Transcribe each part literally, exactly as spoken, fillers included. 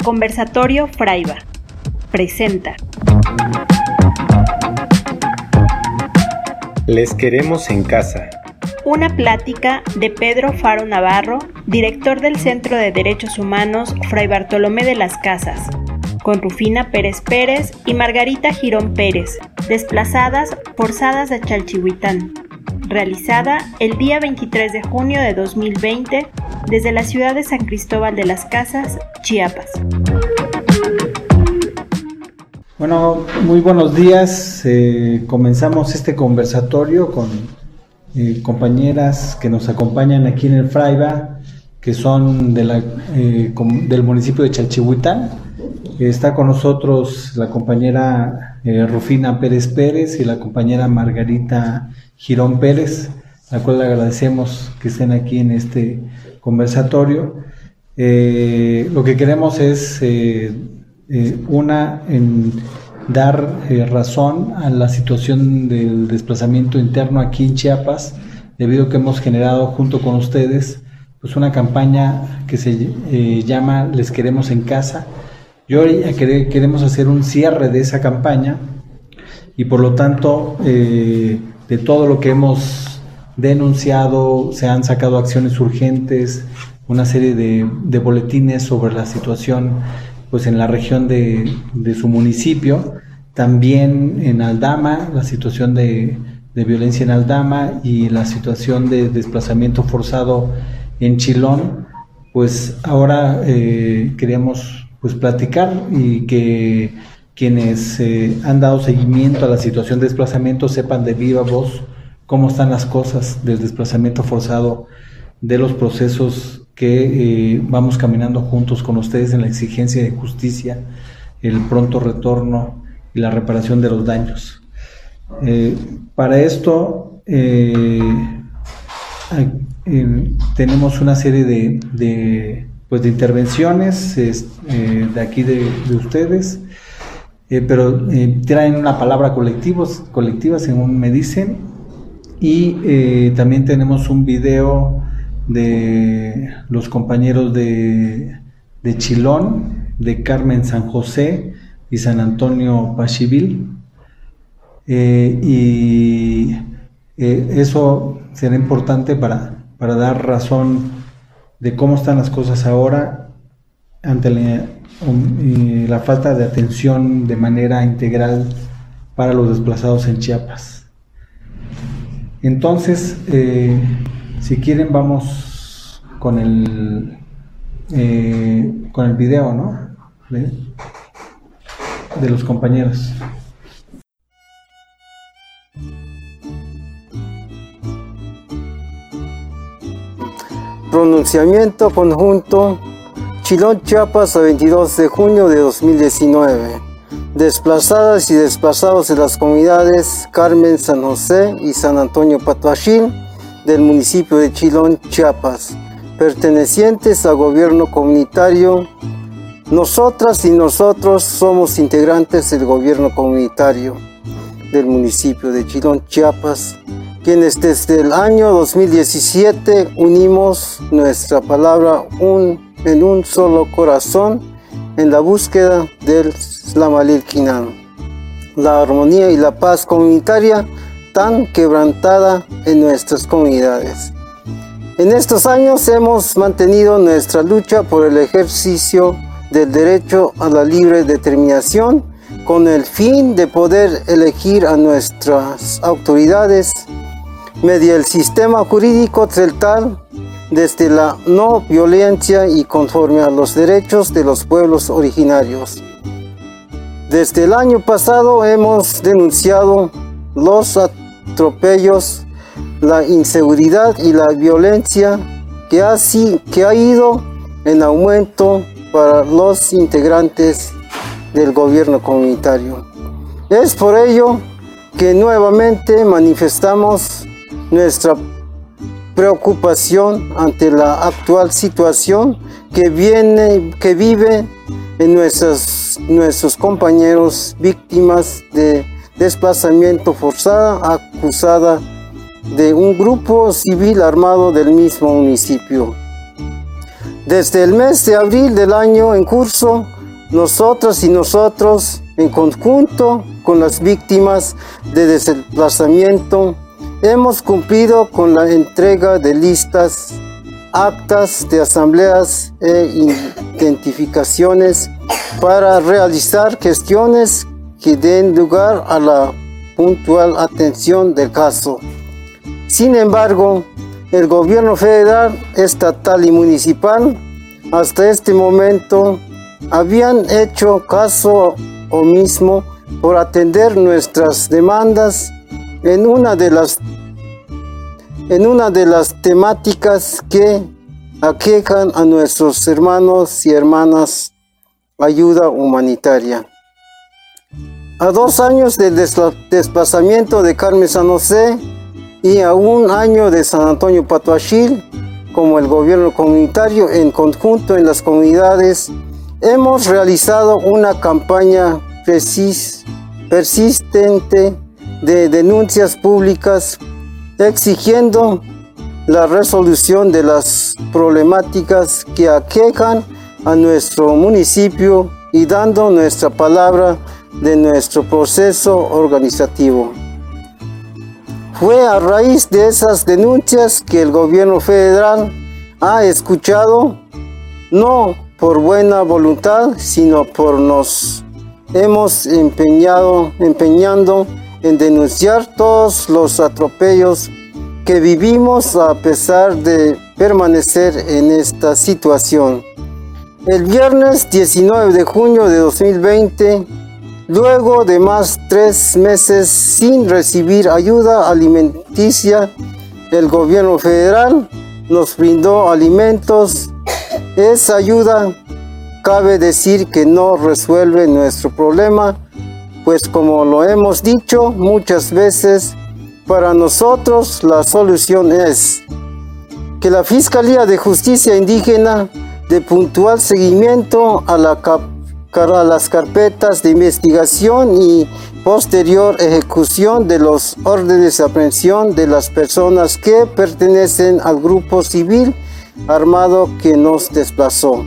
Conversatorio Fraiba presenta Les queremos en casa. Una plática de Pedro Faro Navarro, director del Centro de Derechos Humanos Fray Bartolomé de las Casas, con Rufina Pérez Pérez y Margarita Girón Pérez, desplazadas forzadas de Chalchihuitán, realizada el día veintitrés de junio de dos mil veinte desde la ciudad de San Cristóbal de las Casas, Chiapas. Bueno, muy buenos días. Eh, comenzamos este conversatorio con eh, compañeras que nos acompañan aquí en el Fraiba, que son de la, eh, com, del municipio de Chalchihuitán. Eh, está con nosotros la compañera eh, Rufina Pérez Pérez y la compañera Margarita Girón Pérez, a la cual le agradecemos que estén aquí en este conversatorio. Eh, lo que queremos es eh, eh, una en dar eh, razón a la situación del desplazamiento interno aquí en Chiapas, debido a que hemos generado junto con ustedes pues una campaña que se eh, llama Les Queremos en Casa. Y hoy queremos hacer un cierre de esa campaña y por lo tanto eh, de todo lo que hemos denunciado se han sacado acciones urgentes, una serie de, de boletines sobre la situación pues en la región de, de su municipio, también en Aldama, la situación de, de violencia en Aldama y la situación de desplazamiento forzado en Chilón. Pues ahora eh, queremos pues platicar y que quienes eh, han dado seguimiento a la situación de desplazamiento sepan de viva voz cómo están las cosas del desplazamiento forzado, de los procesos que eh, vamos caminando juntos con ustedes en la exigencia de justicia, el pronto retorno y la reparación de los daños. Eh, para esto eh, eh, tenemos una serie de, de, pues de intervenciones es, eh, de aquí de, de ustedes, eh, pero eh, traen una palabra colectivos, colectiva según me dicen, y eh, también tenemos un video de los compañeros de, de Chilón, de Carmen San José y San Antonio Pachivil, eh, y eh, eso será importante para, para dar razón de cómo están las cosas ahora ante la, um, la falta de atención de manera integral para los desplazados en Chiapas. Entonces, eh, si quieren vamos con el eh, con el video, ¿no? De, de los compañeros. Pronunciamiento conjunto Chilón, Chiapas, a veintidós de junio de dos mil diecinueve. Desplazadas y desplazados de las comunidades Carmen San José y San Antonio Patuachín del municipio de Chilón, Chiapas, pertenecientes al gobierno comunitario. Nosotras y nosotros somos integrantes del gobierno comunitario del municipio de Chilón, Chiapas, quienes desde el año dos mil diecisiete unimos nuestra palabra un, en un solo corazón en la búsqueda del Slamalilquinan, la armonía y la paz comunitaria tan quebrantada en nuestras comunidades. En estos años hemos mantenido nuestra lucha por el ejercicio del derecho a la libre determinación con el fin de poder elegir a nuestras autoridades mediante el sistema jurídico trital desde la no violencia y conforme a los derechos de los pueblos originarios. Desde el año pasado hemos denunciado los atropellos, la inseguridad y la violencia que ha, que ha ido en aumento para los integrantes del gobierno comunitario. Es por ello que nuevamente manifestamos nuestra preocupación ante la actual situación que, viene, que vive en nuestros, nuestros compañeros víctimas de desplazamiento forzado acusada de un grupo civil armado del mismo municipio. Desde el mes de abril del año en curso, nosotras y nosotros, en conjunto con las víctimas de desplazamiento, hemos cumplido con la entrega de listas, actas de asambleas e identificaciones para realizar gestiones que den lugar a la puntual atención del caso. Sin embargo, el gobierno federal, estatal y municipal hasta este momento habían hecho caso omiso por atender nuestras demandas en una de las en una de las temáticas que aquejan a nuestros hermanos y hermanas: ayuda humanitaria. A dos años del desplazamiento de Carmen San José y a un año de San Antonio Patuachil, como el gobierno comunitario en conjunto en las comunidades, hemos realizado una campaña presis, persistente de denuncias públicas exigiendo la resolución de las problemáticas que aquejan a nuestro municipio y dando nuestra palabra de nuestro proceso organizativo. Fue a raíz de esas denuncias que el gobierno federal ha escuchado, no por buena voluntad, sino por nos hemos empeñado, empeñando en denunciar todos los atropellos que vivimos a pesar de permanecer en esta situación. El viernes diecinueve de junio de dos mil veinte, luego de más tres meses sin recibir ayuda alimenticia, el gobierno federal nos brindó alimentos. Esa ayuda, cabe decir que no resuelve nuestro problema, pues como lo hemos dicho muchas veces, para nosotros la solución es que la Fiscalía de Justicia Indígena dé puntual seguimiento a, la a las carpetas de investigación y posterior ejecución de los órdenes de aprehensión de las personas que pertenecen al grupo civil armado que nos desplazó.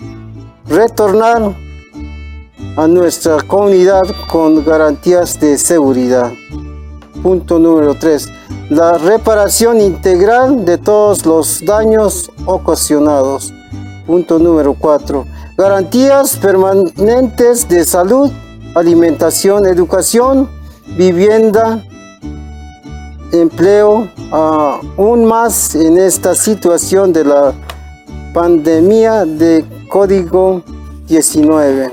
Retornar a nuestra comunidad con garantías de seguridad. Punto número tres. La reparación integral de todos los daños ocasionados. Punto número cuatro. Garantías permanentes de salud, alimentación, educación, vivienda, empleo, aún más en esta situación de la pandemia de COVID diecinueve.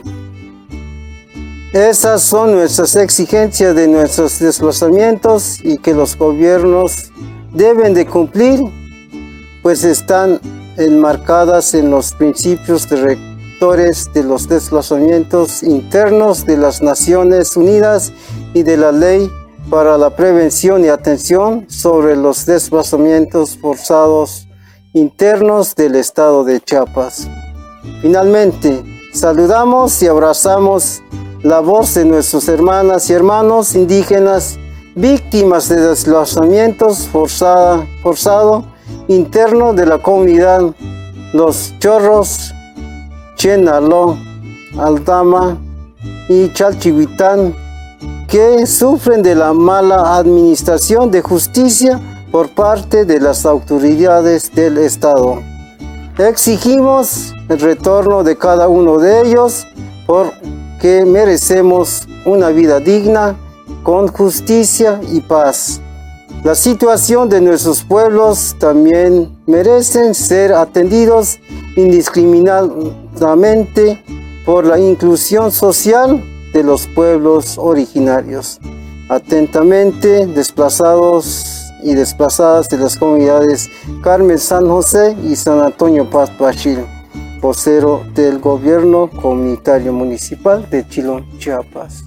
Esas son nuestras exigencias de nuestros desplazamientos y que los gobiernos deben de cumplir, pues están enmarcadas en los principios rectores de los desplazamientos internos de las Naciones Unidas y de la Ley para la Prevención y Atención sobre los Desplazamientos Forzados Internos del Estado de Chiapas. Finalmente, saludamos y abrazamos la voz de nuestras hermanas y hermanos indígenas víctimas de desplazamientos forzada, forzado interno de la comunidad Los Chorros, Chenaló, Aldama y Chalchihuitán, que sufren de la mala administración de justicia por parte de las autoridades del Estado. Exigimos el retorno de cada uno de ellos porque merecemos una vida digna, con justicia y paz. La situación de nuestros pueblos también merecen ser atendidos indiscriminadamente por la inclusión social de los pueblos originarios. Atentamente, desplazados y desplazadas de las comunidades Carmen San José y San Antonio Patuachil, vocero del Gobierno Comunitario Municipal de Chilón, Chiapas.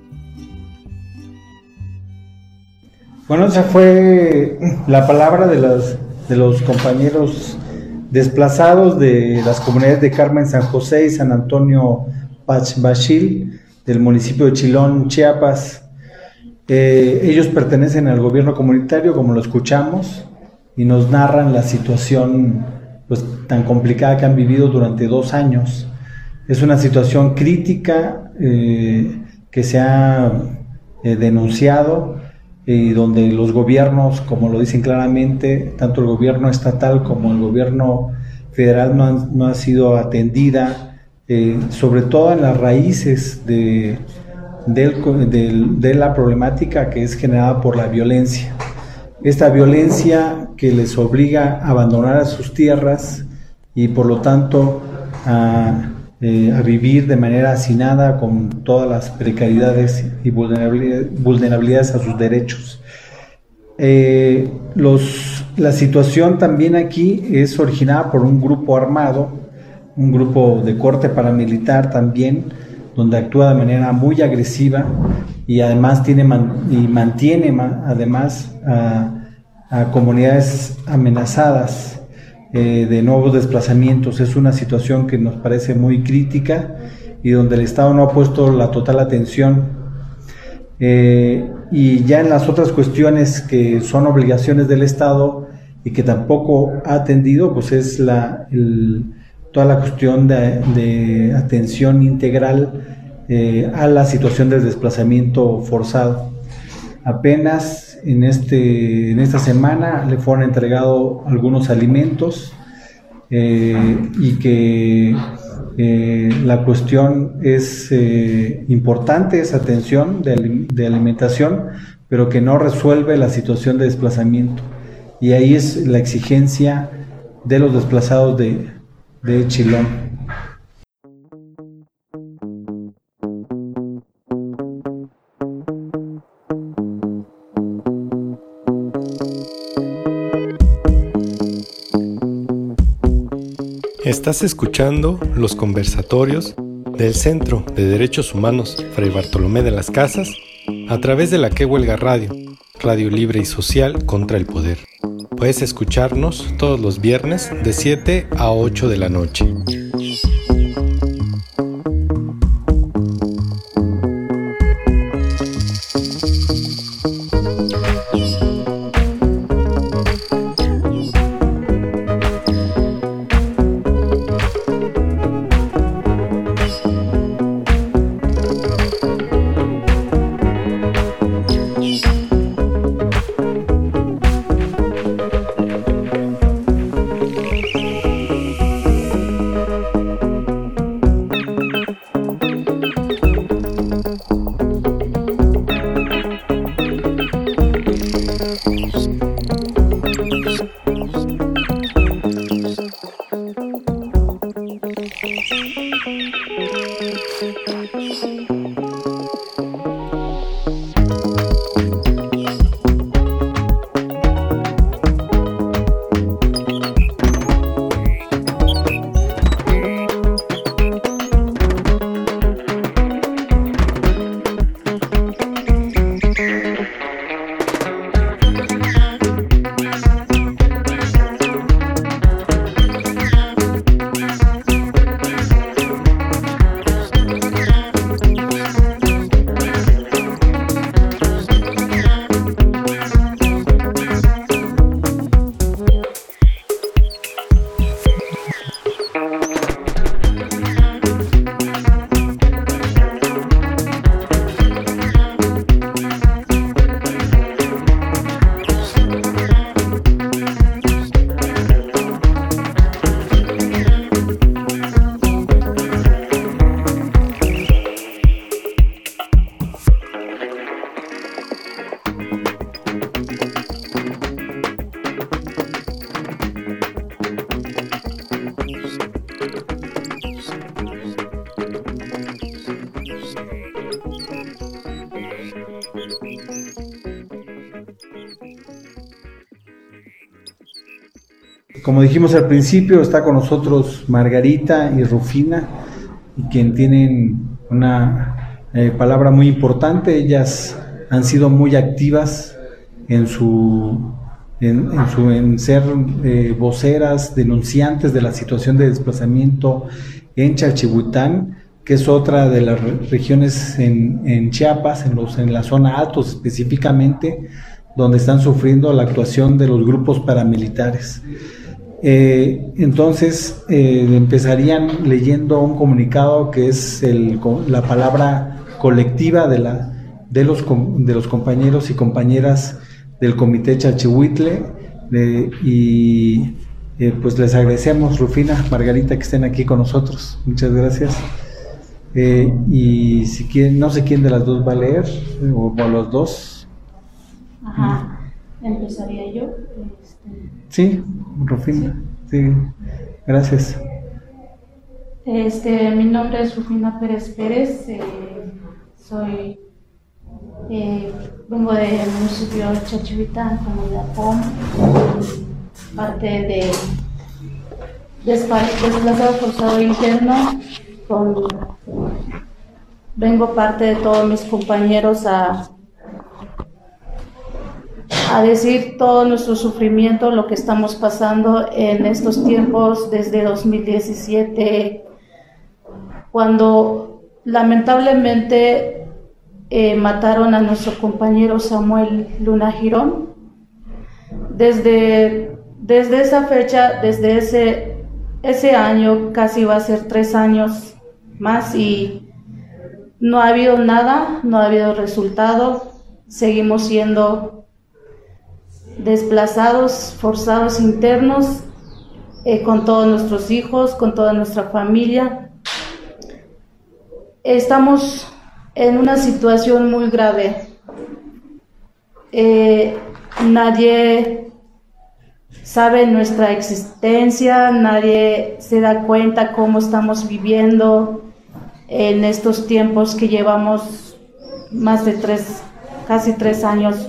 Bueno, esa fue la palabra de los, de los compañeros desplazados de las comunidades de Carmen San José y San Antonio Patuachil del municipio de Chilón, Chiapas. Eh, ellos pertenecen al gobierno comunitario, como lo escuchamos, y nos narran la situación pues, tan complicada que han vivido durante dos años. Es una situación crítica eh, que se ha eh, denunciado y donde los gobiernos, como lo dicen claramente, tanto el gobierno estatal como el gobierno federal no han, no ha sido atendida, eh, sobre todo en las raíces de, del, del, de la problemática que es generada por la violencia. Esta violencia que les obliga a abandonar a sus tierras y por lo tanto a, eh, a vivir de manera hacinada con todas las precariedades y vulnerabilidades, vulnerabilidades a sus derechos. Eh, los, la situación también aquí es originada por un grupo armado, un grupo de corte paramilitar también, donde actúa de manera muy agresiva y además tiene man, y mantiene man, además a, a comunidades amenazadas eh, de nuevos desplazamientos. Es una situación que nos parece muy crítica y donde el Estado no ha puesto la total atención. Eh, y ya en las otras cuestiones que son obligaciones del Estado y que tampoco ha atendido, pues es la, el, toda la cuestión de, de atención integral eh, a la situación del desplazamiento forzado. Apenas en, este, en esta semana le fueron entregados algunos alimentos eh, y que eh, la cuestión es eh, importante, esa atención de, de alimentación, pero que no resuelve la situación de desplazamiento. Y ahí es la exigencia de los desplazados de, de Chilón. Estás escuchando los conversatorios del Centro de Derechos Humanos Fray Bartolomé de las Casas a través de la Que Huelga Radio, radio libre y social contra el poder. Puedes escucharnos todos los viernes de siete a ocho de la noche. Como dijimos al principio, está con nosotros Margarita y Rufina, y quien tienen una eh, palabra muy importante. Ellas han sido muy activas en su en, en, su, en ser eh, voceras, denunciantes de la situación de desplazamiento en Chalchihuitán, que es otra de las regiones en, en Chiapas, en, los, en la zona Altos específicamente, donde están sufriendo la actuación de los grupos paramilitares. Eh, entonces eh, empezarían leyendo un comunicado que es el, la palabra colectiva de, la, de, los, de los compañeros y compañeras del Comité Chalchihuitle, eh, y eh, pues les agradecemos, Rufina, Margarita, que estén aquí con nosotros. Muchas gracias. Eh, y si quieren, no sé quién de las dos va a leer, o, o los dos. Ajá, empezaría yo. Este... Sí, Rufina, sí. Sí, gracias. Este, mi nombre es Rufina Pérez Pérez, eh, soy, eh, vengo del municipio de Chalchihuitán, comunidad P O M, parte de desplazado forzado interno, con, vengo parte de todos mis compañeros a a decir todo nuestro sufrimiento, lo que estamos pasando en estos tiempos desde dos mil diecisiete, cuando lamentablemente eh, mataron a nuestro compañero Samuel Luna Girón. Desde, desde esa fecha, desde ese, ese año, casi va a ser tres años más, y no ha habido nada, no ha habido resultado. Seguimos siendo desplazados, forzados internos, eh, con todos nuestros hijos, con toda nuestra familia. Estamos en una situación muy grave. Eh, nadie sabe nuestra existencia, nadie se da cuenta cómo estamos viviendo en estos tiempos que llevamos más de tres, casi tres años.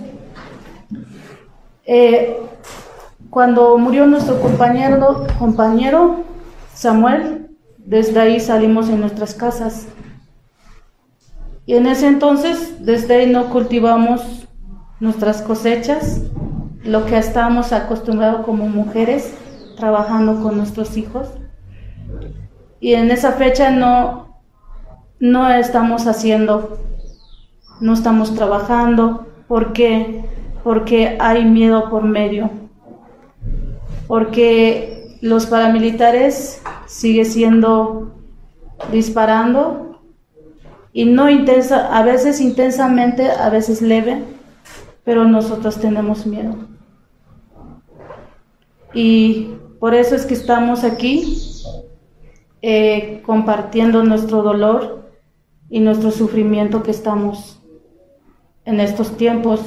Eh, cuando murió nuestro compañero, compañero Samuel, desde ahí salimos en nuestras casas. Y en ese entonces, desde ahí no cultivamos nuestras cosechas, lo que estábamos acostumbrados como mujeres, trabajando con nuestros hijos. Y en esa fecha no, no estamos haciendo, no estamos trabajando. ¿Por qué? Porque hay miedo por medio, porque los paramilitares siguen siendo disparando, y no intensa, a veces intensamente, a veces leve, pero nosotros tenemos miedo. Y por eso es que estamos aquí eh, compartiendo nuestro dolor y nuestro sufrimiento que estamos en estos tiempos.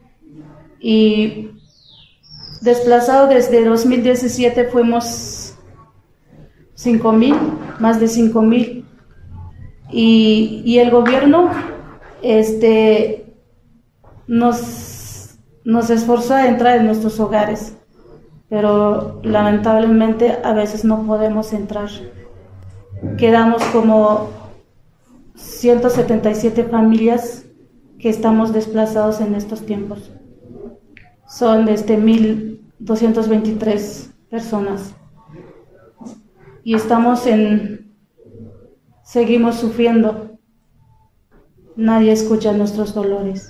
Y desplazado desde dos mil diecisiete fuimos cinco mil, más de cinco mil, y, y el gobierno este, nos, nos esforzó a entrar en nuestros hogares, pero lamentablemente a veces no podemos entrar. Quedamos como ciento setenta y siete familias que estamos desplazados en estos tiempos. Son desde mil doscientas veintitrés personas, y estamos en, seguimos sufriendo. Nadie escucha nuestros dolores,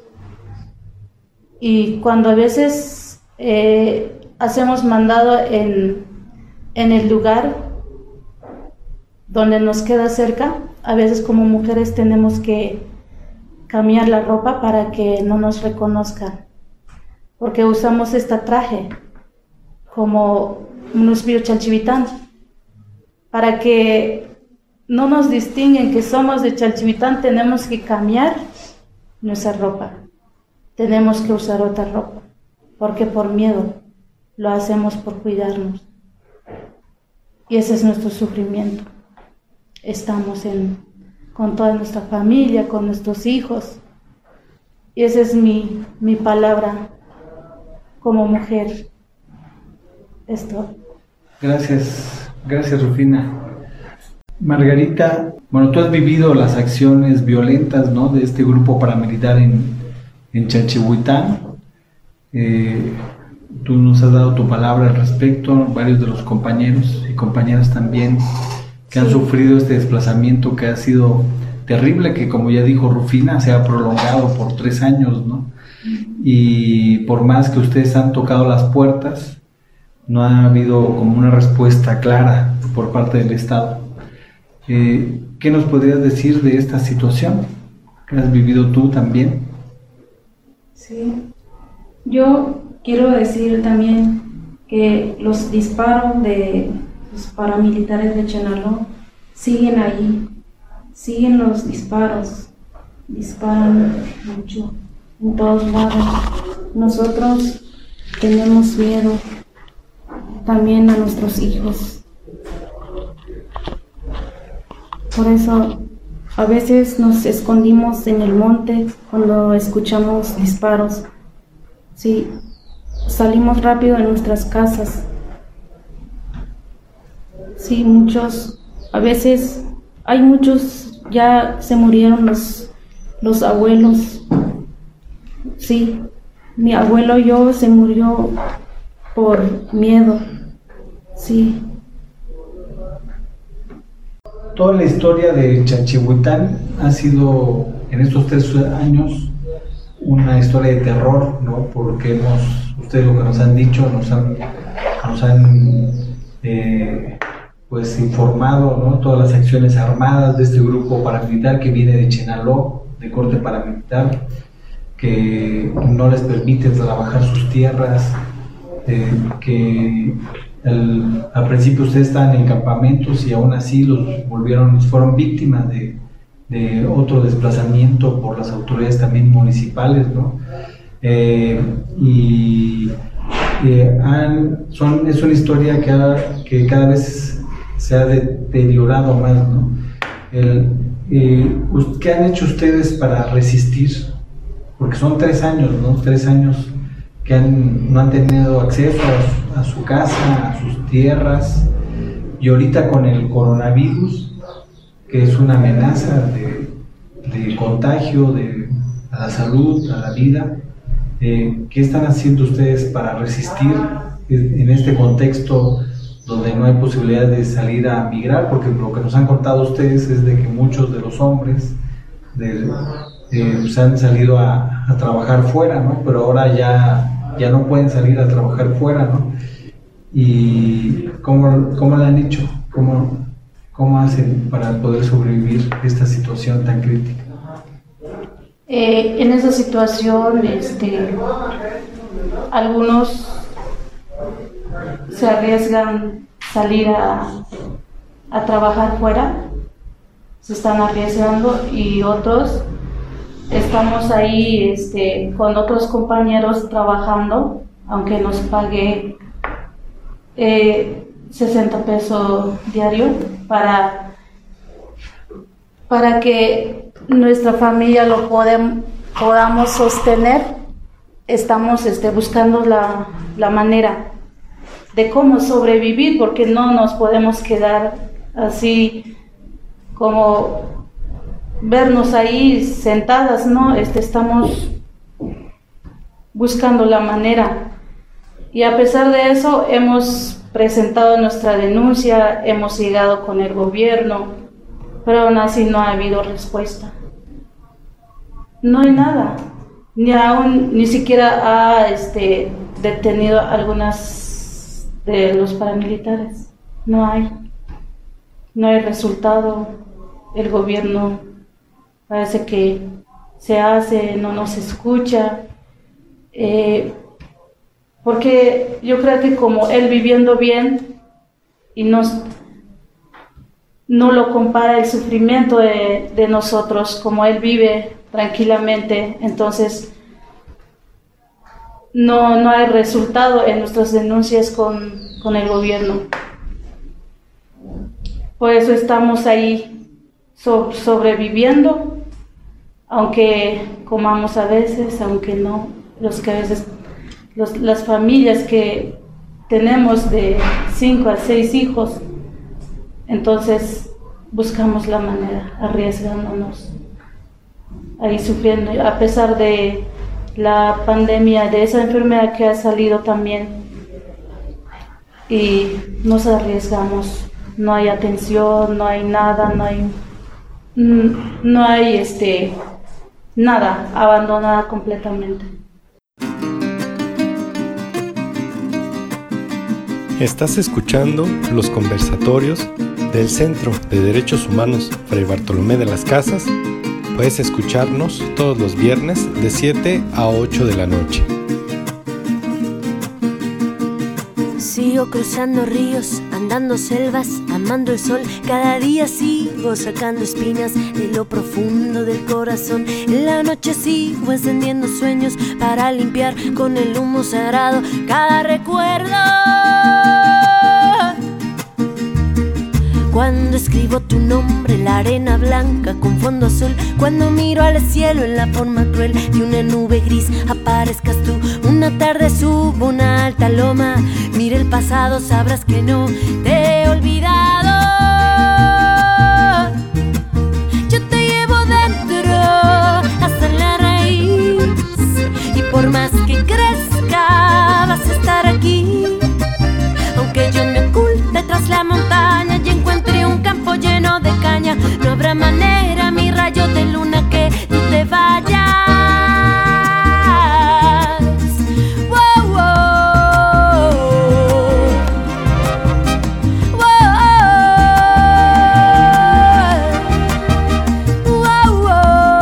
y cuando a veces eh, hacemos mandado en, en el lugar donde nos queda cerca, a veces como mujeres tenemos que cambiar la ropa para que no nos reconozcan, porque usamos este traje como municipio Chalchihuitán, para que no nos distinguen que somos de Chalchihuitán. Tenemos que cambiar nuestra ropa, tenemos que usar otra ropa, porque por miedo, lo hacemos por cuidarnos, y ese es nuestro sufrimiento. Estamos en, con toda nuestra familia, con nuestros hijos, y esa es mi, mi palabra como mujer. Esto. Gracias, gracias Rufina. Margarita, bueno, tú has vivido las acciones violentas, ¿no?, de este grupo paramilitar en, en Chalchihuitán. Eh, tú nos has dado tu palabra al respecto, varios de los compañeros y compañeras también que han sufrido este desplazamiento que ha sido terrible, que como ya dijo Rufina, se ha prolongado por tres años, ¿no? Y por más que ustedes han tocado las puertas, no ha habido como una respuesta clara por parte del Estado. Eh, ¿Qué nos podrías decir de esta situación que has vivido tú también? Sí, yo quiero decir también que los disparos de los paramilitares de Chenaló siguen ahí, siguen los disparos, disparan mucho en todos lados. Nosotros tenemos miedo también a nuestros hijos. Por eso a veces nos escondimos en el monte cuando escuchamos disparos. Sí, salimos rápido de nuestras casas. Sí, muchos, a veces hay muchos, ya se murieron los, los abuelos. Sí, mi abuelo yo se murió por miedo. Sí. Toda la historia de Chanchihuitán ha sido en estos tres años una historia de terror, ¿no? Porque hemos, ustedes lo que nos han dicho, nos han, nos han eh, pues informado, ¿no? Todas las acciones armadas de este grupo paramilitar que viene de Chenaló, de corte paramilitar, que no les permite trabajar sus tierras, eh, que el, al principio ustedes estaban en campamentos y aún así los volvieron, fueron víctimas de, de otro desplazamiento por las autoridades también municipales, ¿no? Eh, y eh, han, son, es una historia que, ha, que cada vez se ha deteriorado más, ¿no? El, eh, ¿Qué han hecho ustedes para resistir? Porque son tres años, ¿no? Tres años que han, no han tenido acceso a, a su casa, a sus tierras, y ahorita con el coronavirus, que es una amenaza de, de contagio de, a la salud, a la vida, eh, ¿qué están haciendo ustedes para resistir en este contexto donde no hay posibilidad de salir a migrar? Porque lo que nos han contado ustedes es de que muchos de los hombres de, eh, pues han salido a, a trabajar fuera, ¿no? Pero ahora ya, ya no pueden salir a trabajar fuera, ¿no? ¿Y cómo, cómo lo han hecho? ¿Cómo, ¿Cómo hacen para poder sobrevivir esta situación tan crítica? Eh, en esa situación, este, algunos se arriesgan salir a, a trabajar fuera, se están arriesgando, y otros estamos ahí este, con otros compañeros trabajando, aunque nos pague eh, sesenta pesos diario para, para que nuestra familia lo podem, podamos sostener. Estamos este, buscando la, la manera de cómo sobrevivir, porque no nos podemos quedar así como vernos ahí sentadas, ¿no? Este, estamos buscando la manera, y a pesar de eso hemos presentado nuestra denuncia, hemos llegado con el gobierno, pero aún así no ha habido respuesta. No hay nada, ni aún ni siquiera ha este, detenido algunas de los paramilitares. No hay, no hay resultado. El gobierno parece que se hace, no nos escucha, eh, porque yo creo que como él viviendo bien y nos no lo compara el sufrimiento de, de nosotros, como él vive tranquilamente, entonces no, no hay resultado en nuestras denuncias con, con el gobierno. Por eso estamos ahí so, sobreviviendo, aunque comamos a veces, aunque no, los que a veces, los, las familias que tenemos de cinco a seis hijos, entonces buscamos la manera, arriesgándonos, ahí sufriendo, a pesar de la pandemia, de esa enfermedad que ha salido también, y nos arriesgamos, no hay atención, no hay nada, no hay, no hay este, nada, abandonada completamente. Estás escuchando los conversatorios del Centro de Derechos Humanos Fray Bartolomé de las Casas. Puedes escucharnos todos los viernes de siete a ocho de la noche. Sigo cruzando ríos, andando selvas, amando el sol. Cada día sigo sacando espinas de lo profundo del corazón. En la noche sigo encendiendo sueños para limpiar con el humo sagrado cada recuerdo. Cuando escribo tu nombre en la arena blanca con fondo azul, cuando miro al cielo en la forma cruel de una nube gris, aparezcas tú. Una tarde subo una alta loma, mira el pasado, sabrás que no te he olvidado. Yo te llevo dentro hasta la raíz, y por más que crezca vas a estar aquí. Aunque yo me oculte tras la montaña y encuentre un campo lleno de caña, no habrá manera, mi rayo de luna, que tú te vayas. Wow, wow. Wow, wow, wow.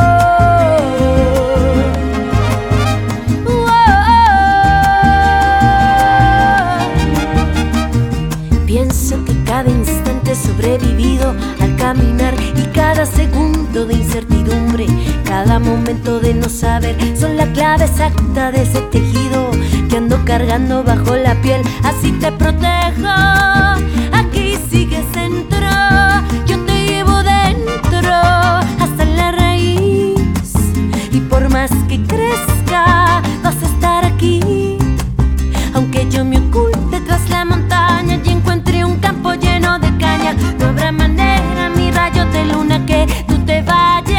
Pienso que cada instante he sobrevivido al caminar, y cada segundo de incertidumbre, cada momento de no saber, son la clave exacta de ese tejido que ando cargando bajo la piel. Así te protejo, aquí sigues dentro, yo te llevo dentro hasta la raíz, y por más que crezca vas a estar aquí. Aunque yo me oculte tras la montaña y encuentre un campo lleno de caña, no habrá manera, mi rayo de luna, que tú te vayas.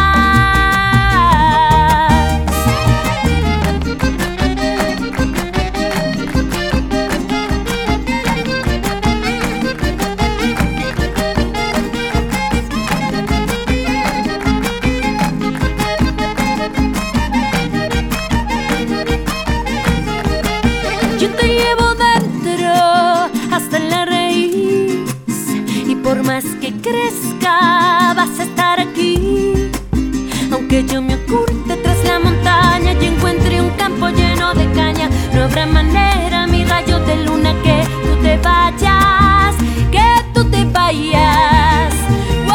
Yo te llevo dentro hasta la raíz, y por más que crezca vas a estar aquí. Aunque yo me oculte tras la montaña y encuentre un campo lleno de caña, no habrá manera, mi rayo de luna, que tú te vayas, que tú te vayas. Wow,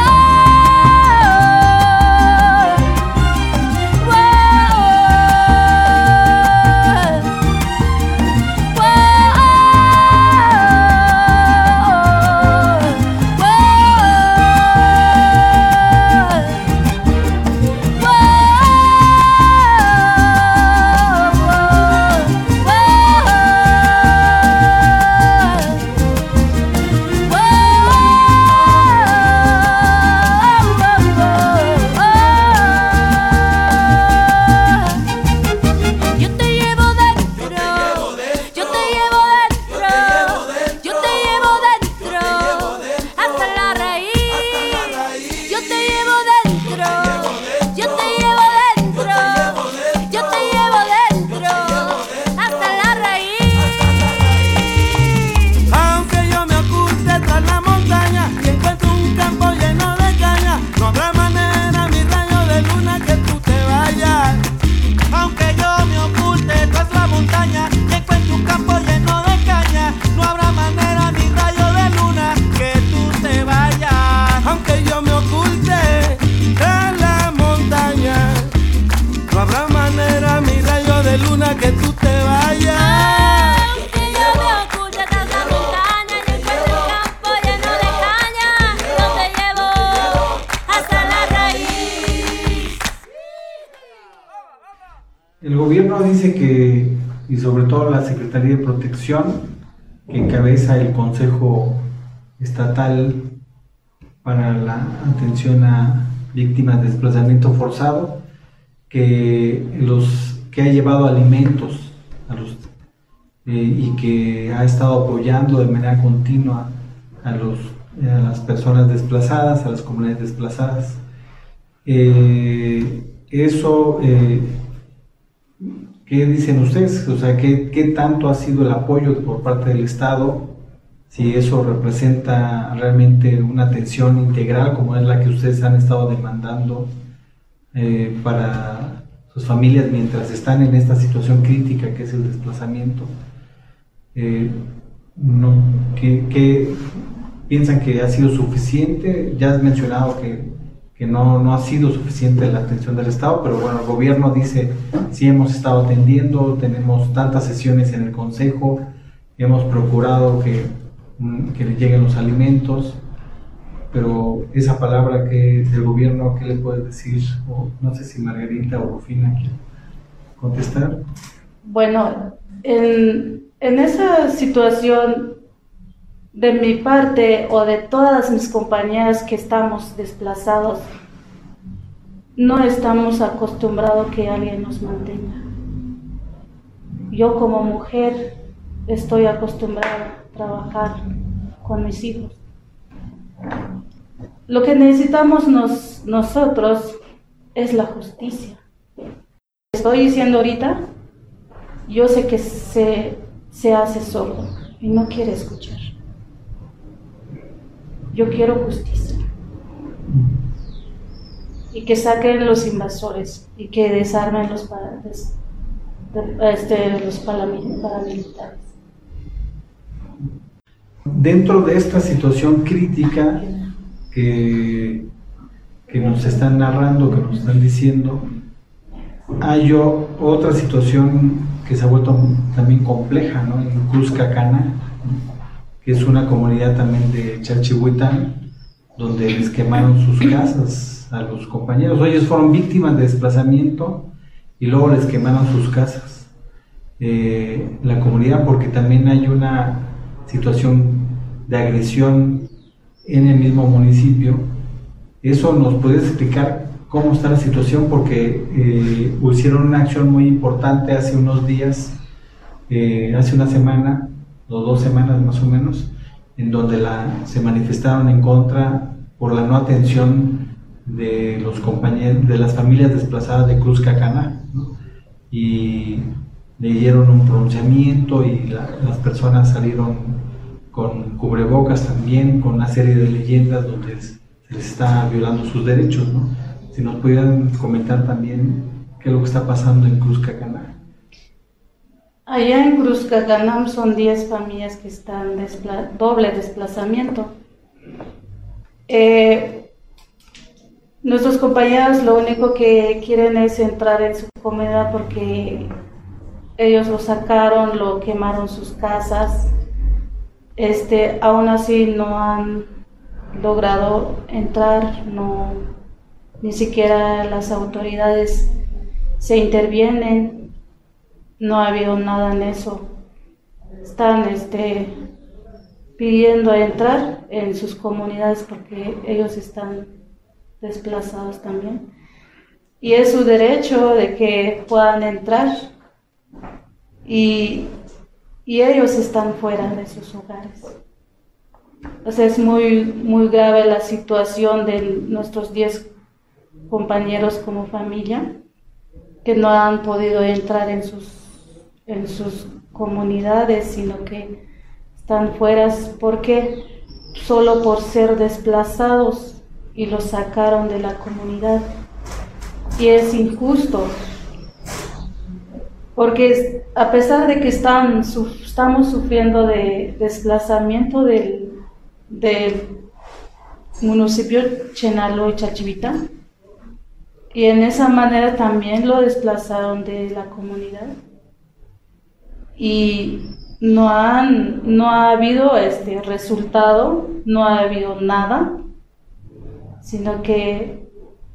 que tú te vayas. Aunque yo me oculte tras la montaña y encuentre un campo lleno de caña, yo te llevo hasta la raíz. El gobierno dice que, y sobre todo la Secretaría de Protección, que encabeza el Consejo Estatal para la Atención a Víctimas de Desplazamiento Forzado, que los que ha llevado alimentos a los, eh, y que ha estado apoyando de manera continua a, los, a las personas desplazadas, a las comunidades desplazadas. Eh, eso eh, ¿qué dicen ustedes? O sea, ¿qué, qué tanto ha sido el apoyo por parte del Estado? Si eso representa realmente una atención integral como es la que ustedes han estado demandando eh, para sus familias mientras están en esta situación crítica que es el desplazamiento. Eh, no, ¿qué, qué piensan que ha sido suficiente? Ya has mencionado que, que no, no ha sido suficiente la atención del Estado, pero bueno, el gobierno dice, sí hemos estado atendiendo, tenemos tantas sesiones en el Consejo, hemos procurado que, que le lleguen los alimentos, pero esa palabra que del gobierno, ¿qué le puedes decir? O, no sé si Margarita o Rufina quiere contestar. Bueno, en, en esa situación, de mi parte o de todas mis compañeras que estamos desplazados, no estamos acostumbrados que alguien nos mantenga. Yo como mujer estoy acostumbrada a trabajar con mis hijos. Lo que necesitamos nos, nosotros es la justicia. Estoy diciendo ahorita, yo sé que se, se hace sordo y no quiere escuchar. Yo quiero justicia. Y que saquen los invasores y que desarmen los, para, des, de, este, los paramilitares. Dentro de esta situación crítica que, que nos están narrando, que nos están diciendo, hay yo, otra situación que se ha vuelto también compleja, ¿no? En Cruz-Cacana, que es una comunidad también de Chalchihuitán, donde les quemaron sus casas a los compañeros. Ellos fueron víctimas de desplazamiento y luego les quemaron sus casas. Eh, la comunidad, porque también hay una situación de agresión en el mismo municipio. ¿Eso nos puedes explicar cómo está la situación? Porque eh, hicieron una acción muy importante hace unos días, eh, hace una semana, o dos semanas más o menos, en donde la, se manifestaron en contra por la no atención de los compañeros, de las familias desplazadas de Cruz-Cacana, ¿no? Y leyeron un pronunciamiento y la, las personas salieron con cubrebocas también, con una serie de leyendas donde se les está violando sus derechos, ¿no? Si nos pudieran comentar también qué es lo que está pasando en Cruz-Cacana. Allá en Cruz-Cacana son diez familias que están despla doble desplazamiento. Eh, nuestros compañeros lo único que quieren es entrar en su comunidad porque ellos lo sacaron, lo quemaron sus casas. Este, aún así no han logrado entrar, no, ni siquiera las autoridades se intervienen. No ha habido nada en eso. Están este, pidiendo entrar en sus comunidades porque ellos están desplazados también. Y es su derecho de que puedan entrar y, y ellos están fuera de sus hogares. O sea, es muy, muy grave la situación de nuestros diez compañeros como familia que no han podido entrar en sus en sus comunidades, sino que están fuera porque solo por ser desplazados y los sacaron de la comunidad. Y es injusto, porque a pesar de que están, su, estamos sufriendo de desplazamiento del, del municipio Chenalo y Chalchihuitán, y en esa manera también lo desplazaron de la comunidad. Y no, han, no ha habido este resultado, no ha habido nada, sino que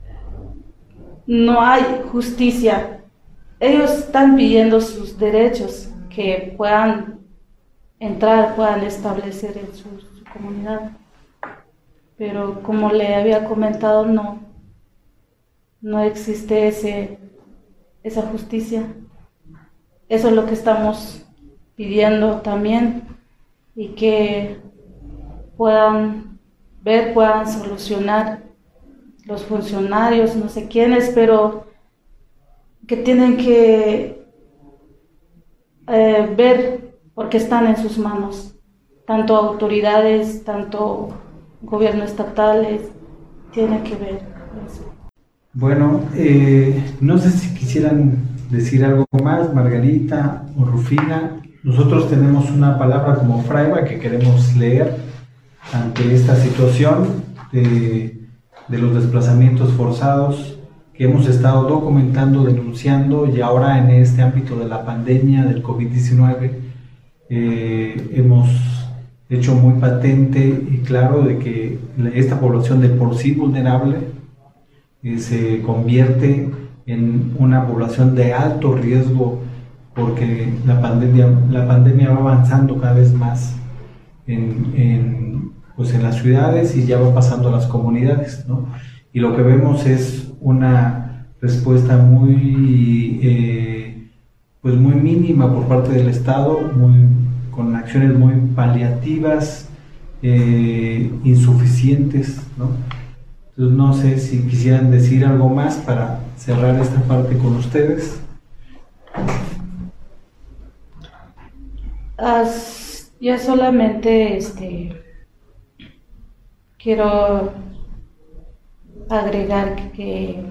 no hay justicia. Ellos están pidiendo sus derechos, que puedan entrar, puedan establecer en su, su comunidad. Pero como le había comentado, no, no existe ese, esa justicia. Eso es lo que estamos pidiendo también, y que puedan ver, puedan solucionar los funcionarios, no sé quiénes, pero que tienen que eh, ver, porque están en sus manos, tanto autoridades, tanto gobiernos estatales, tiene que ver eso. Bueno, eh, no sé si quisieran decir algo más, Margarita o Rufina. Nosotros tenemos una palabra como Fraiba que queremos leer ante esta situación de, de los desplazamientos forzados que hemos estado documentando, denunciando, y ahora en este ámbito de la pandemia del COVID diecinueve eh, hemos hecho muy patente y claro de que esta población de por sí vulnerable eh, se convierte en una población de alto riesgo porque la pandemia, la pandemia va avanzando cada vez más en, en, pues en las ciudades y ya va pasando a las comunidades, ¿no? Y lo que vemos es una respuesta muy, eh, pues muy mínima por parte del Estado, muy, con acciones muy paliativas, eh, insuficientes, ¿no? Entonces no sé si quisieran decir algo más para cerrar esta parte con ustedes. As, yo solamente este, quiero agregar que, que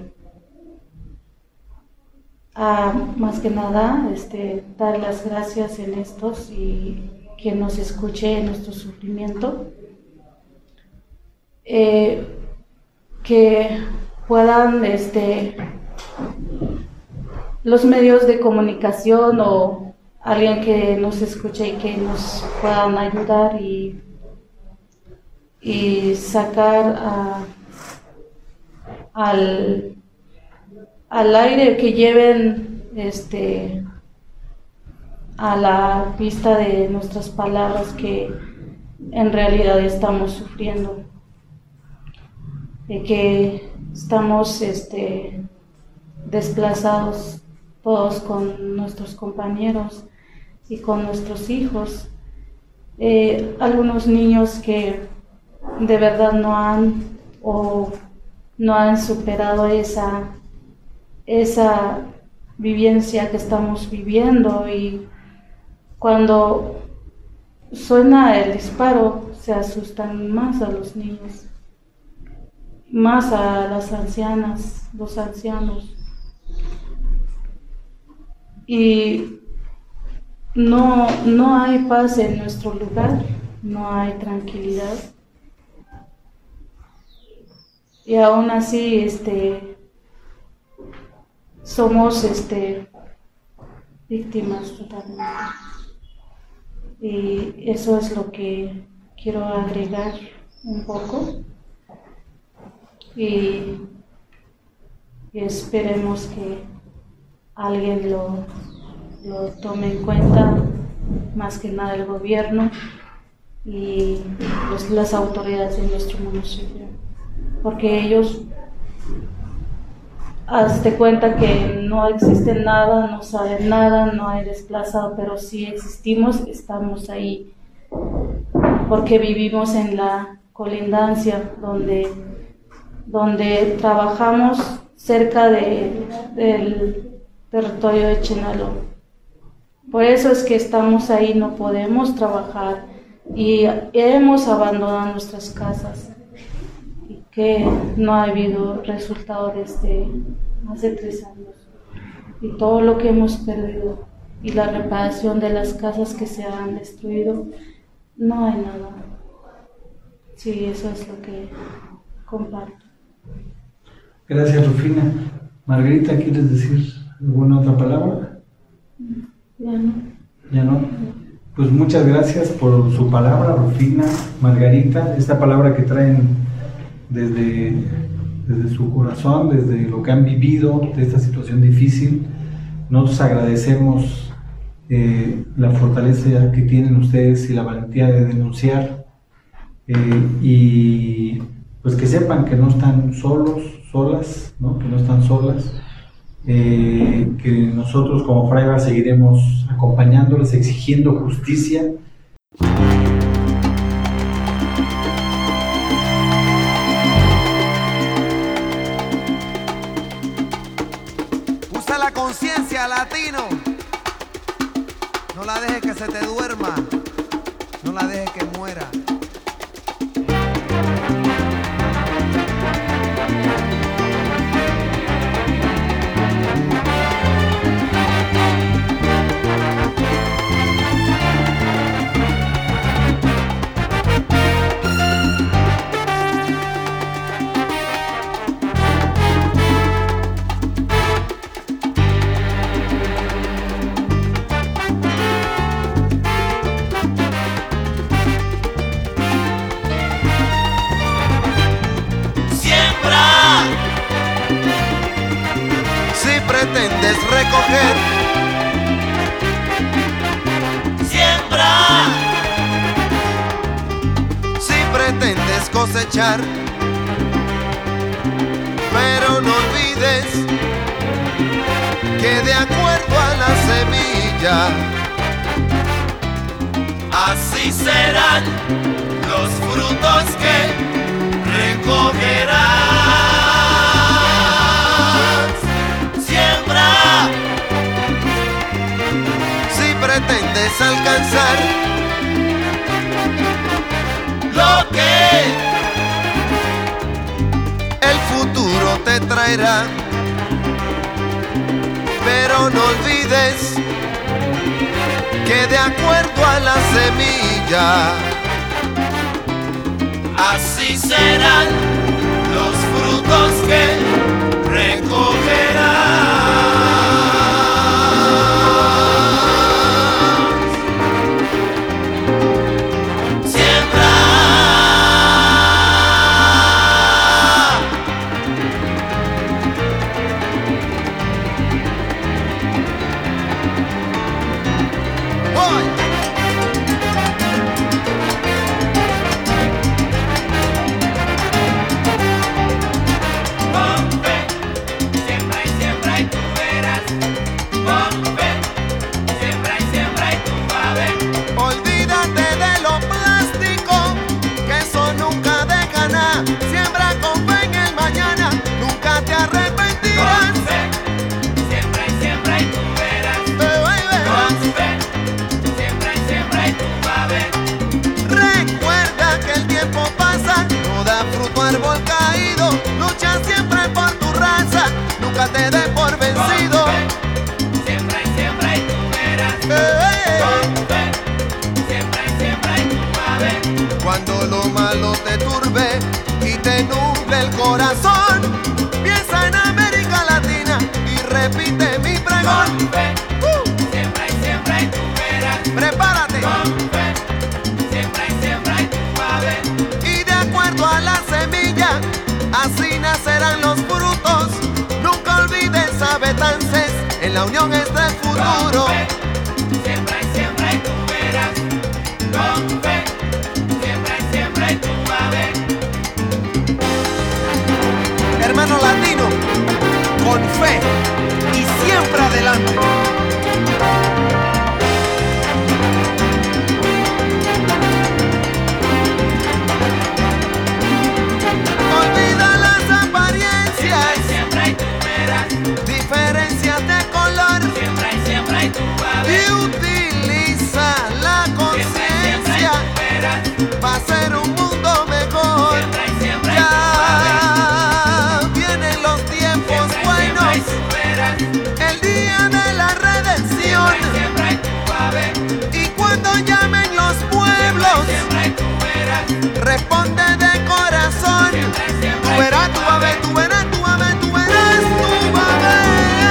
ah, más que nada este, dar las gracias en estos y quien nos escuche en nuestro sufrimiento, eh, que puedan este, los medios de comunicación o alguien que nos escuche y que nos puedan ayudar y, y sacar a, al, al aire, que lleven este, a la vista de nuestras palabras que en realidad estamos sufriendo, y que estamos este, desplazados todos con nuestros compañeros y con nuestros hijos, eh, algunos niños que de verdad no han o no han superado esa, esa vivencia que estamos viviendo, y cuando suena el disparo se asustan más a los niños, más a las ancianas, los ancianos, y no, no hay paz en nuestro lugar, no hay tranquilidad, y aún así este, somos este, víctimas totalmente, y eso es lo que quiero agregar un poco, y, y esperemos que alguien lo, lo tome en cuenta, más que nada el gobierno y pues, las autoridades de nuestro municipio, porque ellos, hazte cuenta que no existe nada, no saben nada, no hay desplazado, pero sí existimos, estamos ahí, porque vivimos en la colindancia donde, donde trabajamos cerca de, del territorio de Chenaló. Por eso es que estamos ahí, no podemos trabajar y hemos abandonado nuestras casas, y que no ha habido resultado desde hace tres años, y todo lo que hemos perdido y la reparación de las casas que se han destruido, no hay nada. Sí, eso es lo que comparto. Gracias, Rufina. Margarita, ¿quieres decir alguna otra palabra? Ya no. Ya no. Pues muchas gracias por su palabra, Rufina, Margarita, esta palabra que traen desde, desde su corazón, desde lo que han vivido, de esta situación difícil. Nosotros agradecemos eh, la fortaleza que tienen ustedes y la valentía de denunciar, eh, y pues que sepan que no están solos, solas, ¿no? Que no están solas. Eh, que nosotros como Fraiba seguiremos acompañándoles, exigiendo justicia. Usa la conciencia, latino. la dejes que se te duerma, no la dejes que muera. Pretendes recoger, siembra. Si pretendes cosechar, pero no olvides que de acuerdo a la semilla, así serán los frutos que recogerás. Si pretendes alcanzar lo que el futuro te traerá, pero no olvides que de acuerdo a la semilla, así serán los frutos que recogerás. Te dé por vencido. Siembra y siembra y tú verás. Con fe, siembra y siembra y tú vas a ver. Cuando lo malo te turbe y te nuble el corazón, piensa en América Latina y repite mi pregón. Con fe, uh. siembra y siembra y tú verás. Prepárate. Con fe, siembra y siembra y tú vas a ver. Y de acuerdo a la semilla, así nacerán los frutos. Sabetances, en la unión está el futuro. Con fe, siembra y siembra y tú verás. Con fe, siembra y siembra y tú vas a ver. Hermano latino, con fe y siempre adelante. Olvida las apariencias. Siembra y tú verás. Diferencias de color, siembra y siembra y tú vas a ver. Y utiliza la conciencia para hacer un mundo mejor. Siembra y siembra ya y tú vas a ver. Vienen los tiempos siembra buenos, y el día de la redención. Siembra y siembra y tú vas a ver. Y cuando llamen los pueblos, siembra y tú verás. Responde de corazón. Siembra y siembra tú verás, tú vas a ver, tú verás, tú vas a ver, tú verás, tú vas a ver.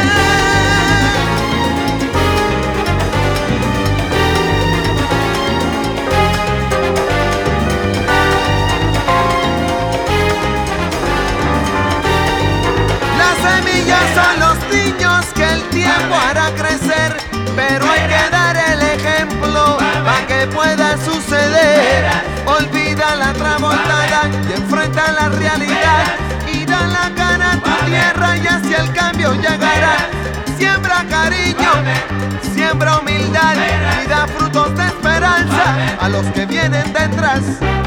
Son los niños que el tiempo hará crecer, pero hay que dar el ejemplo para que pueda suceder. Olvida la tramontada y enfrenta la realidad y da la cara a tu tierra y hacia el cambio llegará. Siembra cariño, siembra humildad y da frutos de esperanza a los que vienen detrás.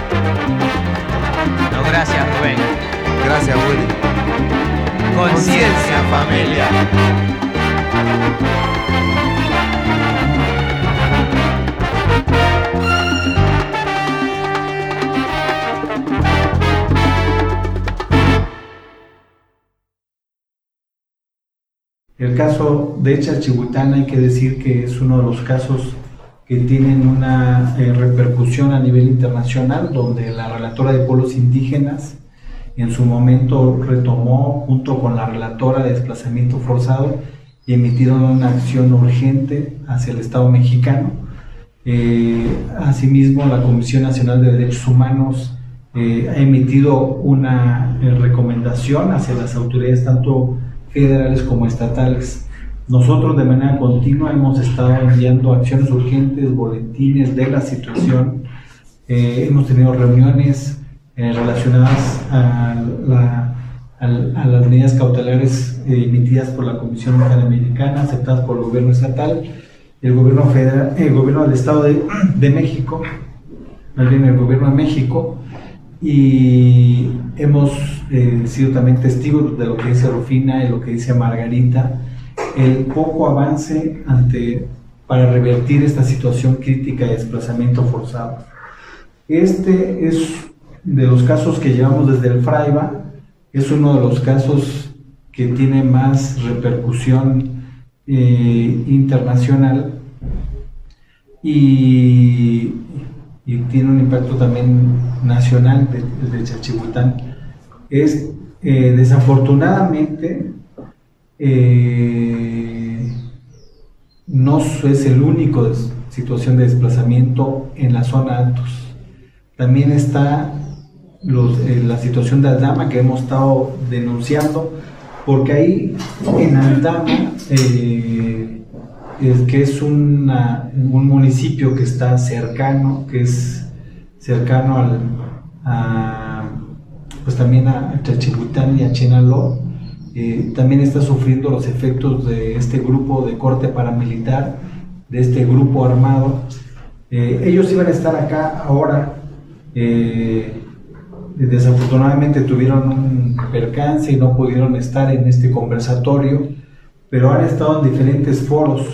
No, gracias, Rubén. Gracias, Willy. Conciencia, familia. El caso de Chalchihuitán hay que decir que es uno de los casos que tienen una eh, repercusión a nivel internacional, donde la relatora de pueblos indígenas en su momento retomó junto con la relatora de desplazamiento forzado y emitieron una acción urgente hacia el Estado mexicano. Eh, asimismo, la Comisión Nacional de Derechos Humanos eh, ha emitido una eh, recomendación hacia las autoridades tanto federales como estatales. Nosotros de manera continua hemos estado enviando acciones urgentes, boletines de la situación, eh, hemos tenido reuniones eh, relacionadas a, la, a, a las medidas cautelares eh, emitidas por la Comisión Interamericana, aceptadas por el gobierno estatal, el gobierno federal, el gobierno del Estado de, de México, más bien el gobierno de México, y hemos eh, sido también testigos de lo que dice Rufina y lo que dice Margarita, el poco avance ante, para revertir esta situación crítica de desplazamiento forzado. Este es de los casos que llevamos desde el Fraiba, es uno de los casos que tiene más repercusión eh, internacional y, y tiene un impacto también nacional de, de Chalchihuitán. Es eh, desafortunadamente Eh, no es el único de situación de desplazamiento en la zona Altos. También está los, eh, la situación de Aldama, que hemos estado denunciando, porque ahí en Aldama, eh, es, que es una, un municipio que está cercano, que es cercano al, a, pues también a Chalchihuitán y a Chenaló. Eh, también está sufriendo los efectos de este grupo de corte paramilitar, de este grupo armado. Eh, ellos iban a estar acá ahora, eh, desafortunadamente tuvieron un percance y no pudieron estar en este conversatorio, pero han estado en diferentes foros,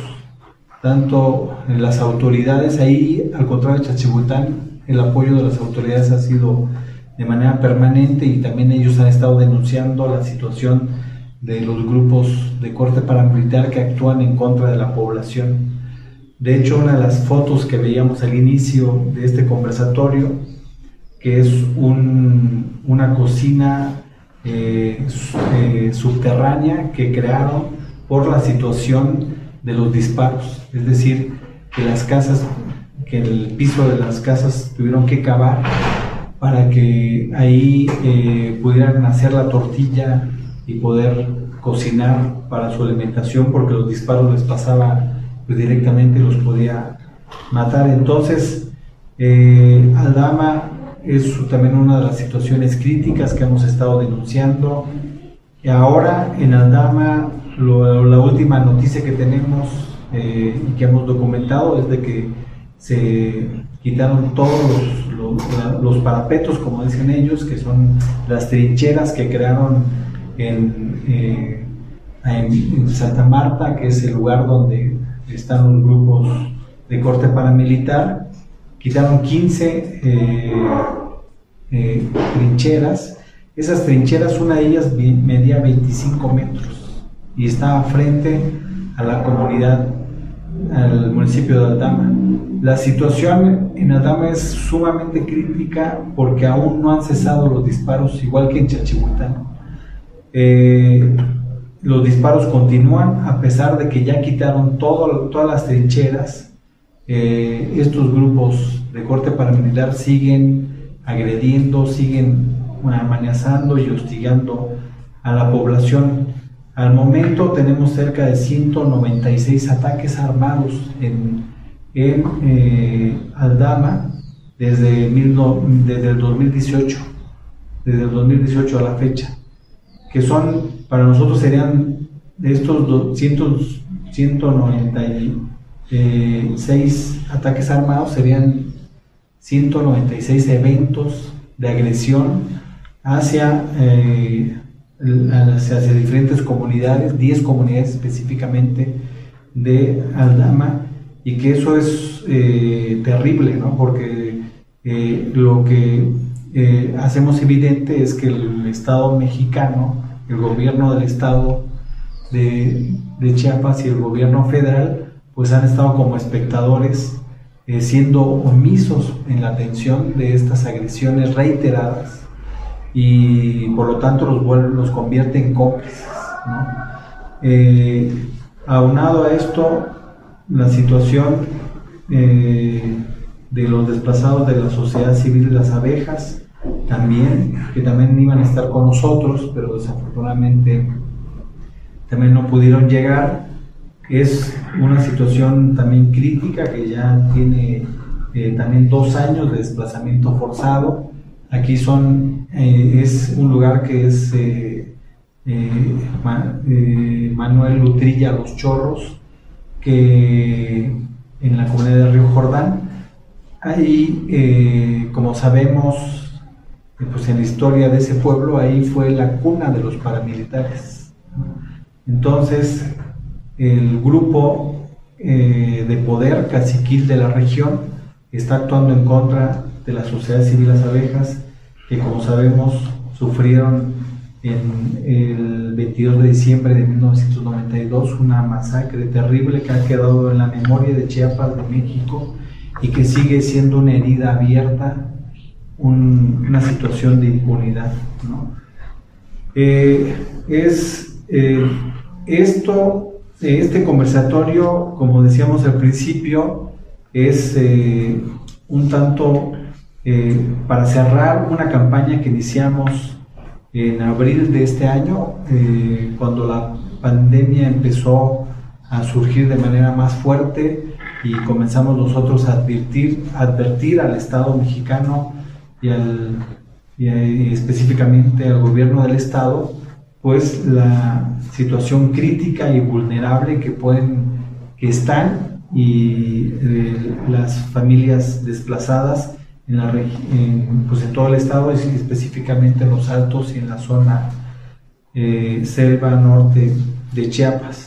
tanto en las autoridades, ahí al contrario de Chalchihuitán, el apoyo de las autoridades ha sido de manera permanente y también ellos han estado denunciando la situación de los grupos de corte paramilitar que actúan en contra de la población. De hecho, una de las fotos que veíamos al inicio de este conversatorio, que es un, una cocina eh, eh, subterránea que crearon por la situación de los disparos, es decir, que las casas, que el piso de las casas tuvieron que cavar para que ahí eh, pudieran hacer la tortilla y poder cocinar para su alimentación, porque los disparos les pasaba pues, directamente, los podía matar. Entonces, eh, Aldama es también una de las situaciones críticas que hemos estado denunciando. Y ahora en Aldama, lo, la última noticia que tenemos eh, y que hemos documentado es de que se quitaron todos los, los, los parapetos, como dicen ellos, que son las trincheras que crearon en, eh, en, en Santa Marta, que es el lugar donde están los grupos de corte paramilitar. Quitaron quince eh, eh, trincheras. Esas trincheras, una de ellas medía veinticinco metros y estaba frente a la comunidad, al municipio de Aldama. La situación en Aldama es sumamente crítica porque aún no han cesado los disparos, igual que en Chalchihuitán. Eh, los disparos continúan a pesar de que ya quitaron todo, todas las trincheras. Eh, estos grupos de corte paramilitar siguen agrediendo, siguen amenazando y hostigando a la población. Al momento tenemos cerca de ciento noventa y seis ataques armados en, en eh, Aldama desde, mil no, desde el dos mil dieciocho, desde el dos mil dieciocho a la fecha, que son, para nosotros serían de estos ciento noventa y seis ataques armados, serían ciento noventa y seis eventos de agresión hacia, eh, hacia, hacia diferentes comunidades, diez comunidades específicamente de Aldama, y que eso es eh, terrible, ¿no? Porque eh, lo que eh, hacemos evidente es que el Estado mexicano, el gobierno del Estado, de, de Chiapas y el gobierno federal pues han estado como espectadores, eh, siendo omisos en la atención de estas agresiones reiteradas, y por lo tanto los, vuelve, los convierte en cómplices, ¿no? Eh, aunado a esto, la situación eh, de los desplazados de la sociedad civil de las abejas, también, que también iban a estar con nosotros, pero desafortunadamente también no pudieron llegar. Es una situación también crítica que ya tiene eh, también dos años de desplazamiento forzado. Aquí son, eh, es un lugar que es eh, eh, Ma, eh, Manuel Lutrilla Los Chorros, que en la comunidad de Río Jordán. Ahí, eh, como sabemos, eh, pues en la historia de ese pueblo, ahí fue la cuna de los paramilitares. Entonces, el grupo eh, de poder caciquil de la región está actuando en contra de la sociedad civil Las Abejas, que como sabemos sufrieron en el veintidós de diciembre de mil novecientos noventa y dos una masacre terrible que ha quedado en la memoria de Chiapas, de México, y que sigue siendo una herida abierta, un, una situación de impunidad, ¿no? Eh, es eh, esto, este conversatorio, como decíamos al principio, es eh, un tanto eh, para cerrar una campaña que iniciamos en abril de este año, eh, cuando la pandemia empezó a surgir de manera más fuerte, y comenzamos nosotros a advertir, advertir al Estado mexicano y, al, y, y específicamente al gobierno del Estado, pues la situación crítica y vulnerable que pueden, que están, y eh, las familias desplazadas en, la, en, pues en todo el Estado, y específicamente en los Altos y en la zona eh, selva norte de Chiapas.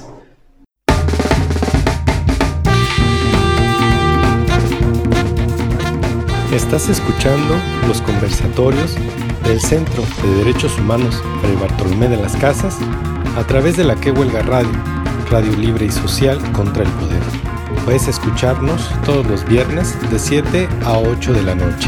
Estás escuchando los conversatorios del Centro de Derechos Humanos Fray Bartolomé de las Casas a través de la Que Huelga Radio, Radio Libre y Social contra el Poder. Puedes escucharnos todos los viernes de siete a ocho de la noche.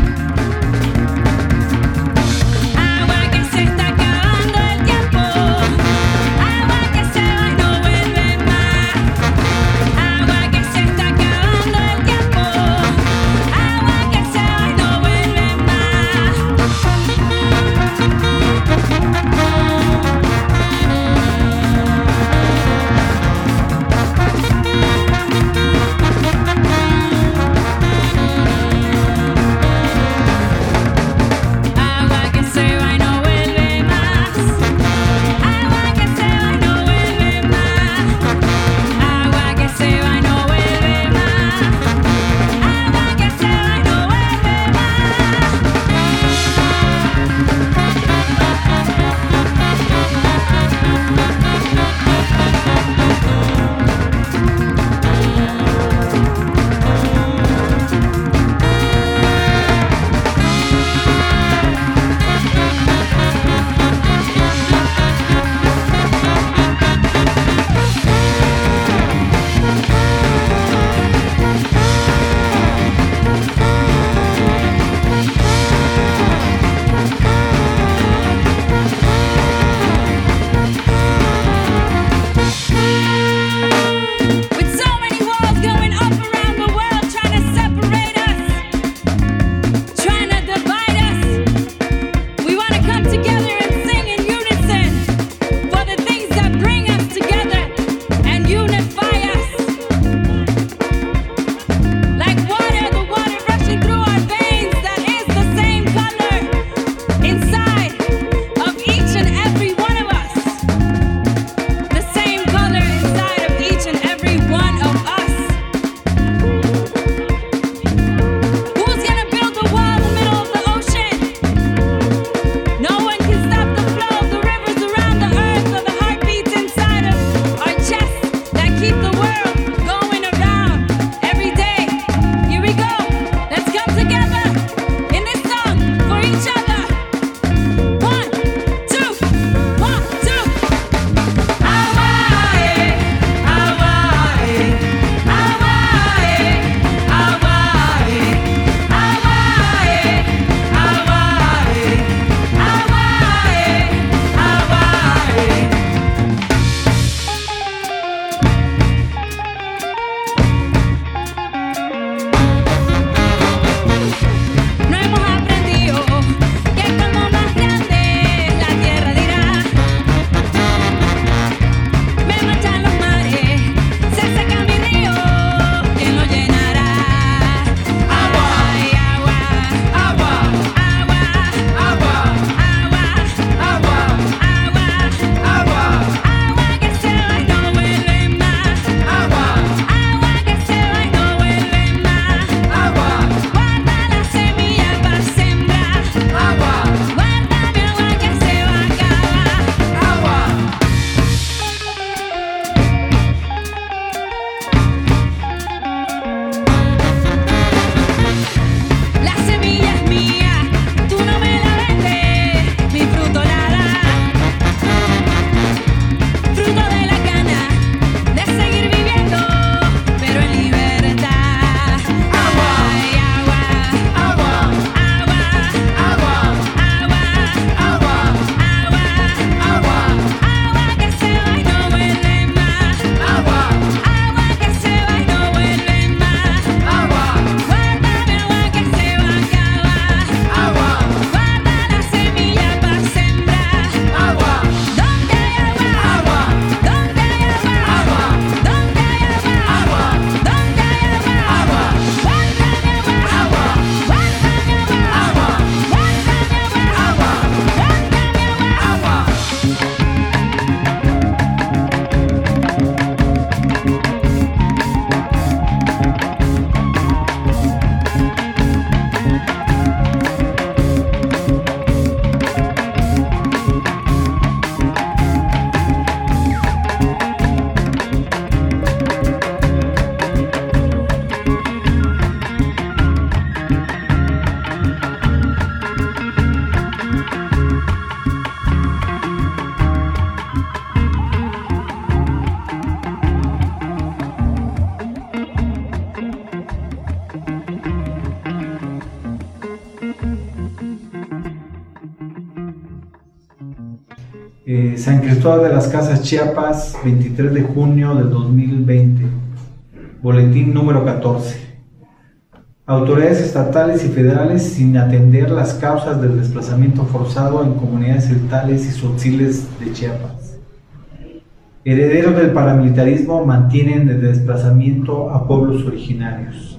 Eh, San Cristóbal de las Casas, Chiapas, veintitrés de junio del dos mil veinte. Boletín número catorce. Autoridades estatales y federales sin atender las causas del desplazamiento forzado en comunidades celtales y tzotziles de Chiapas. Herederos del paramilitarismo mantienen el desplazamiento a pueblos originarios.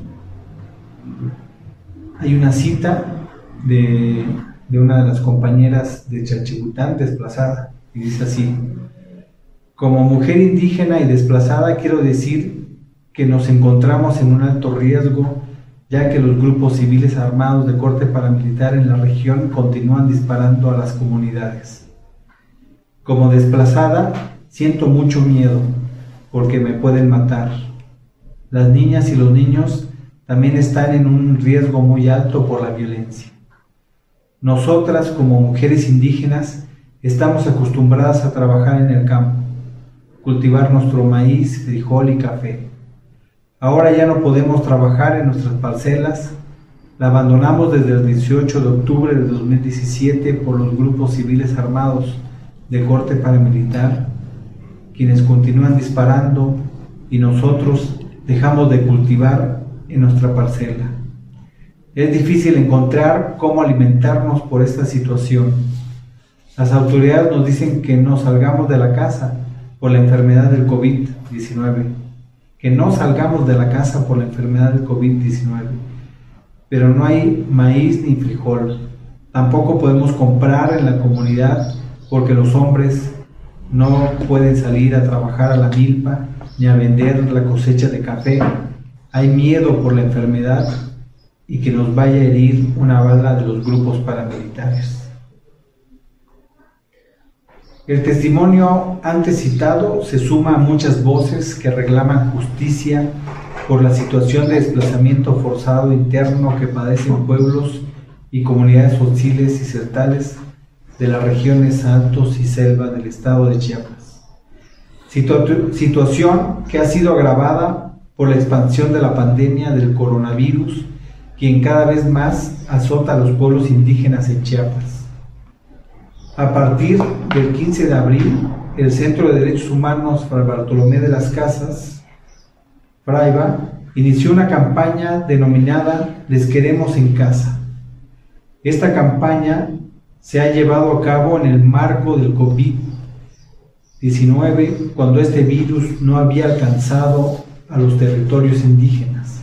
Hay una cita de, de una de las compañeras de Chalchihuitán desplazada y dice así: como mujer indígena y desplazada quiero decir que nos encontramos en un alto riesgo, ya que los grupos civiles armados de corte paramilitar en la región continúan disparando a las comunidades. Como desplazada, siento mucho miedo, porque me pueden matar. Las niñas y los niños también están en un riesgo muy alto por la violencia. Nosotras, como mujeres indígenas, estamos acostumbradas a trabajar en el campo, cultivar nuestro maíz, frijol y café. Ahora ya no podemos trabajar en nuestras parcelas, la abandonamos desde el dieciocho de octubre de dos mil diecisiete por los grupos civiles armados de corte paramilitar, quienes continúan disparando y nosotros dejamos de cultivar en nuestra parcela. Es difícil encontrar cómo alimentarnos por esta situación. Las autoridades nos dicen que no salgamos de la casa por la enfermedad del COVID diecinueve, que no salgamos de la casa por la enfermedad del COVID diecinueve, pero no hay maíz ni frijol. Tampoco podemos comprar en la comunidad porque los hombres no pueden salir a trabajar a la milpa ni a vender la cosecha de café. Hay miedo por la enfermedad y que nos vaya a herir una bala de los grupos paramilitares. El testimonio antes citado se suma a muchas voces que reclaman justicia por la situación de desplazamiento forzado interno que padecen pueblos y comunidades tzotziles y celtales de las regiones altos y selva del estado de Chiapas. Situ- situación que ha sido agravada por la expansión de la pandemia del coronavirus, quien cada vez más azota a los pueblos indígenas en Chiapas. A partir del quince de abril, el Centro de Derechos Humanos Fray Bartolomé de las Casas, Fraiba, inició una campaña denominada Les Queremos en Casa. Esta campaña se ha llevado a cabo en el marco del COVID diecinueve, cuando este virus no había alcanzado a los territorios indígenas.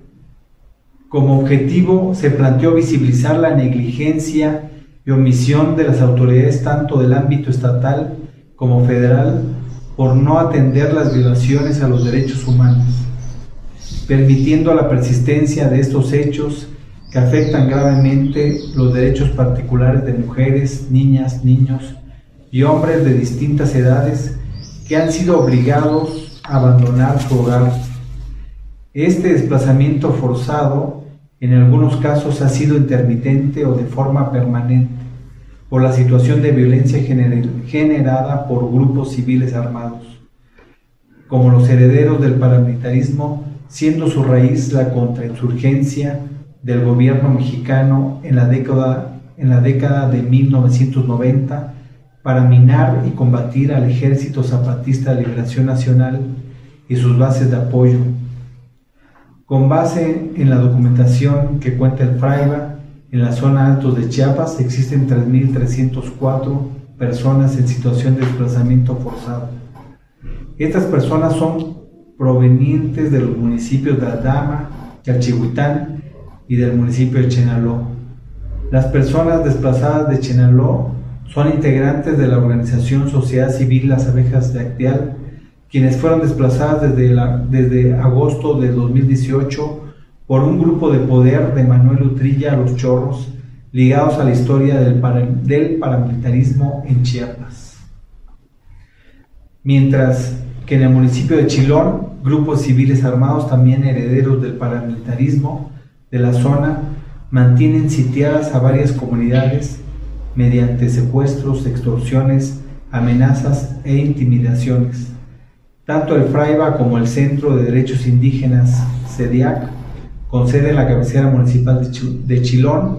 Como objetivo se planteó visibilizar la negligencia y omisión de las autoridades tanto del ámbito estatal como federal por no atender las violaciones a los derechos humanos, permitiendo la persistencia de estos hechos que afectan gravemente los derechos particulares de mujeres, niñas, niños y hombres de distintas edades que han sido obligados a abandonar su hogar. Este desplazamiento forzado en algunos casos ha sido intermitente o de forma permanente por la situación de violencia gener- generada por grupos civiles armados, como los herederos del paramilitarismo, siendo su raíz la contrainsurgencia del gobierno mexicano en la década, en la década de mil novecientos noventa para minar y combatir al Ejército Zapatista de Liberación Nacional y sus bases de apoyo. Con base en la documentación que cuenta el Fraiba, en la zona altos de Chiapas existen tres mil trescientas cuatro personas en situación de desplazamiento forzado. Estas personas son provenientes de los municipios de Aldama, Chalchihuitán y del municipio de Chenaló. Las personas desplazadas de Chenaló son integrantes de la organización Sociedad Civil Las Abejas de Acteal, quienes fueron desplazadas desde, la, desde agosto de dos mil dieciocho por un grupo de poder de Manuel Utrilla Los Chorros, ligados a la historia del, para, del paramilitarismo en Chiapas. Mientras que en el municipio de Chilón, grupos civiles armados también herederos del paramilitarismo de la zona mantienen sitiadas a varias comunidades mediante secuestros, extorsiones, amenazas e intimidaciones. Tanto el Fraiba como el Centro de Derechos Indígenas, CEDIAC, con sede en la cabecera municipal de Chilón,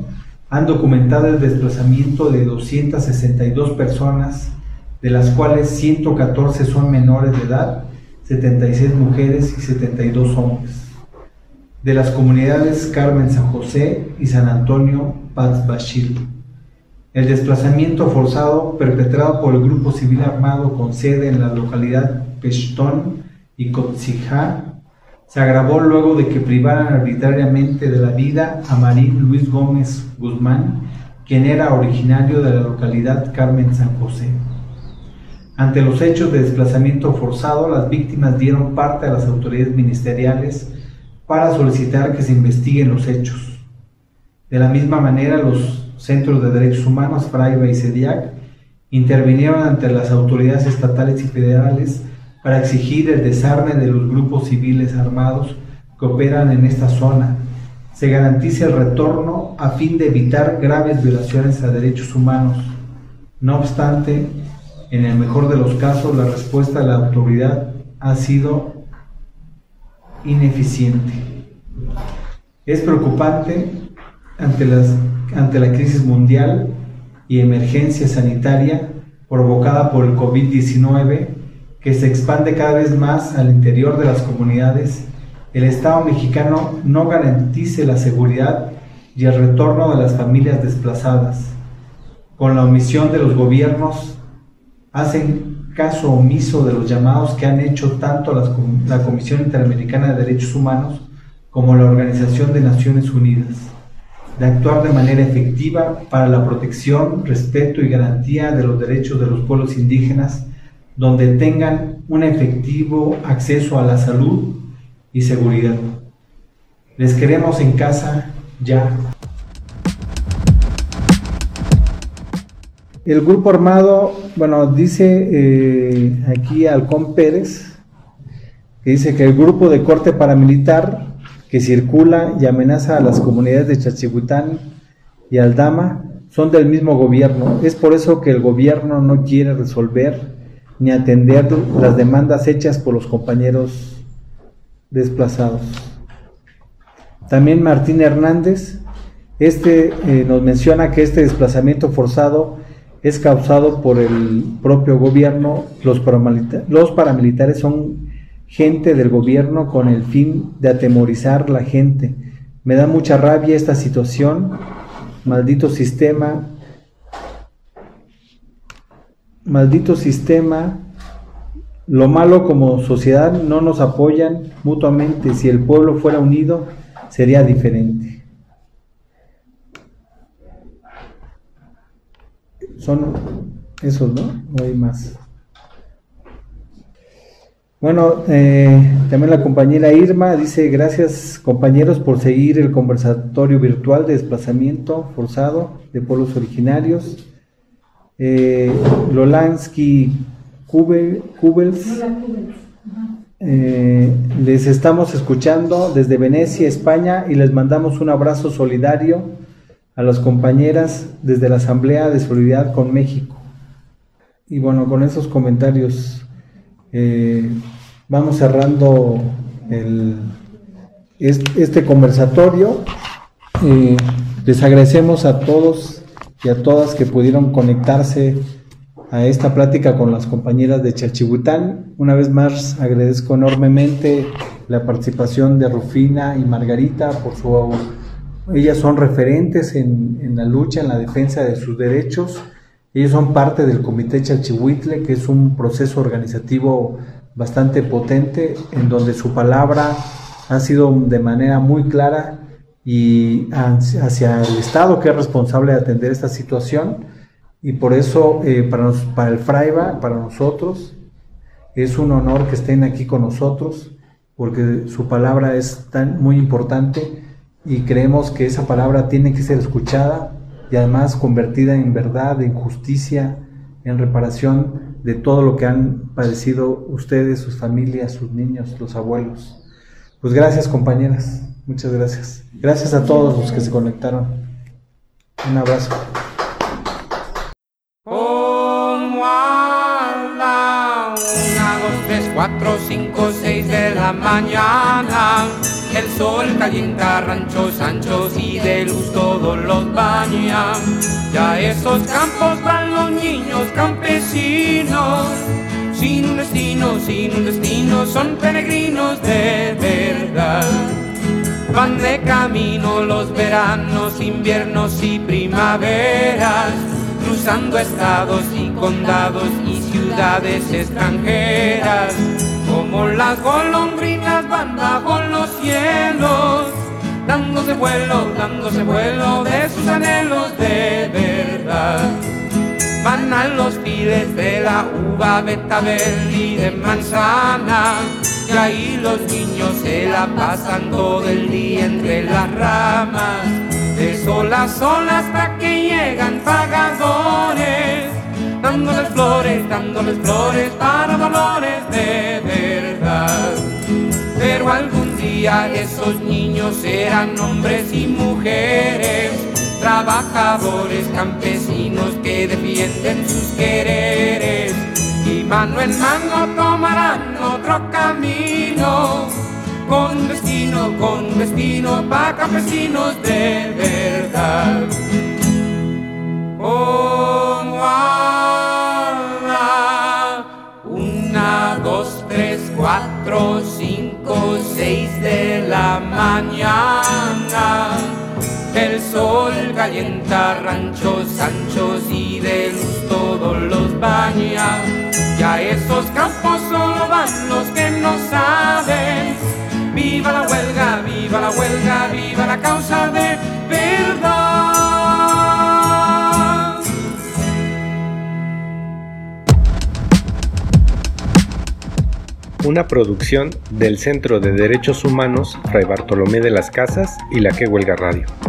han documentado el desplazamiento de doscientas sesenta y dos personas, de las cuales ciento catorce son menores de edad, setenta y seis mujeres y setenta y dos hombres, de las comunidades Carmen San José y San Antonio Paz Bashir. El desplazamiento forzado perpetrado por el grupo civil armado con sede en la localidad Pechtón y Cotzijá se agravó luego de que privaran arbitrariamente de la vida a Marín Luis Gómez Guzmán, quien era originario de la localidad Carmen San José. Ante los hechos de desplazamiento forzado, las víctimas dieron parte a las autoridades ministeriales para solicitar que se investiguen los hechos. De la misma manera, los Centros de Derechos Humanos, Fraiba y CEDIAC, intervinieron ante las autoridades estatales y federales para exigir el desarme de los grupos civiles armados que operan en esta zona, se garantice el retorno a fin de evitar graves violaciones a derechos humanos. No obstante, en el mejor de los casos, la respuesta de la autoridad ha sido ineficiente. Es preocupante ante las ante la crisis mundial y emergencia sanitaria provocada por el COVID diecinueve, que se expande cada vez más al interior de las comunidades, el Estado mexicano no garantice la seguridad y el retorno de las familias desplazadas. Con la omisión de los gobiernos, hacen caso omiso de los llamados que han hecho tanto las, la Comisión Interamericana de Derechos Humanos como la Organización de Naciones Unidas, de actuar de manera efectiva para la protección, respeto y garantía de los derechos de los pueblos indígenas, donde tengan un efectivo acceso a la salud y seguridad. Les queremos en casa ya. El grupo armado, bueno, dice eh, aquí Halcón Pérez, que dice que el grupo de corte paramilitar que circula y amenaza a las comunidades de Chalchihuitán y Aldama son del mismo gobierno. Es por eso que el gobierno no quiere resolver ni atender las demandas hechas por los compañeros desplazados. También Martín Hernández, este eh, nos menciona que este desplazamiento forzado es causado por el propio gobierno. Los paramilitares, los paramilitares son gente del gobierno con el fin de atemorizar la gente. Me da mucha rabia esta situación. Maldito sistema. Maldito sistema. Lo malo, como sociedad no nos apoyan mutuamente. Si el pueblo fuera unido, sería diferente. Son esos, ¿no? No hay más. Bueno, eh, también la compañera Irma dice: gracias compañeros por seguir el conversatorio virtual de desplazamiento forzado de pueblos originarios. Eh, Lolansky Kubels, eh, les estamos escuchando desde Venecia, España, y les mandamos un abrazo solidario a las compañeras desde la Asamblea de Solidaridad con México. Y bueno, con esos comentarios Eh, vamos cerrando el, este, este conversatorio. Eh, les agradecemos a todos y a todas que pudieron conectarse a esta plática con las compañeras de Chalchihuitán. Una vez más agradezco enormemente la participación de Rufina y Margarita por su, ellas son referentes en, en la lucha, en la defensa de sus derechos. Ellos son parte del Comité Chalchihuitle, que es un proceso organizativo bastante potente, en donde su palabra ha sido de manera muy clara y hacia el Estado, que es responsable de atender esta situación. Y por eso, eh, para, nos, para el Fraiba, para nosotros, es un honor que estén aquí con nosotros, porque su palabra es tan muy importante y creemos que esa palabra tiene que ser escuchada y además convertida en verdad, en justicia, en reparación de todo lo que han padecido ustedes, sus familias, sus niños, los abuelos. Pues gracias, compañeras, muchas gracias. Gracias a todos los que se conectaron. Un abrazo. Como a la una, dos, tres, cuatro, cinco, seis de la mañana, El sol calienta ranchos anchos y de luz todos los baña. Ya esos campos van los niños campesinos, sin un destino, sin un destino, son peregrinos de verdad. Van de camino los veranos, inviernos y primaveras, cruzando estados y condados y ciudades extranjeras. Como las golondrinas van bajo los cielos, dándose vuelo, dándose vuelo de sus anhelos de verdad. Van a los files de la uva, betabel y de manzana, y ahí los niños se la pasan todo el día entre las ramas, de sol a sol hasta que llegan pagadores, dándoles flores, dándoles flores para dolores de verdad. Pero algún día esos niños serán hombres y mujeres, trabajadores campesinos que defienden sus quereres, y mano en mano tomarán otro camino, con destino, con destino para campesinos de verdad. Oh, ah, una, dos, tres, cuatro, cinco, seis de la mañana. El sol calienta ranchos anchos y de luz todos los baña. Ya esos campos solo van los que no saben. Viva la huelga, viva la huelga, viva la causa de verdad. Una producción del Centro de Derechos Humanos Fray Bartolomé de las Casas y la Que Huelga Radio.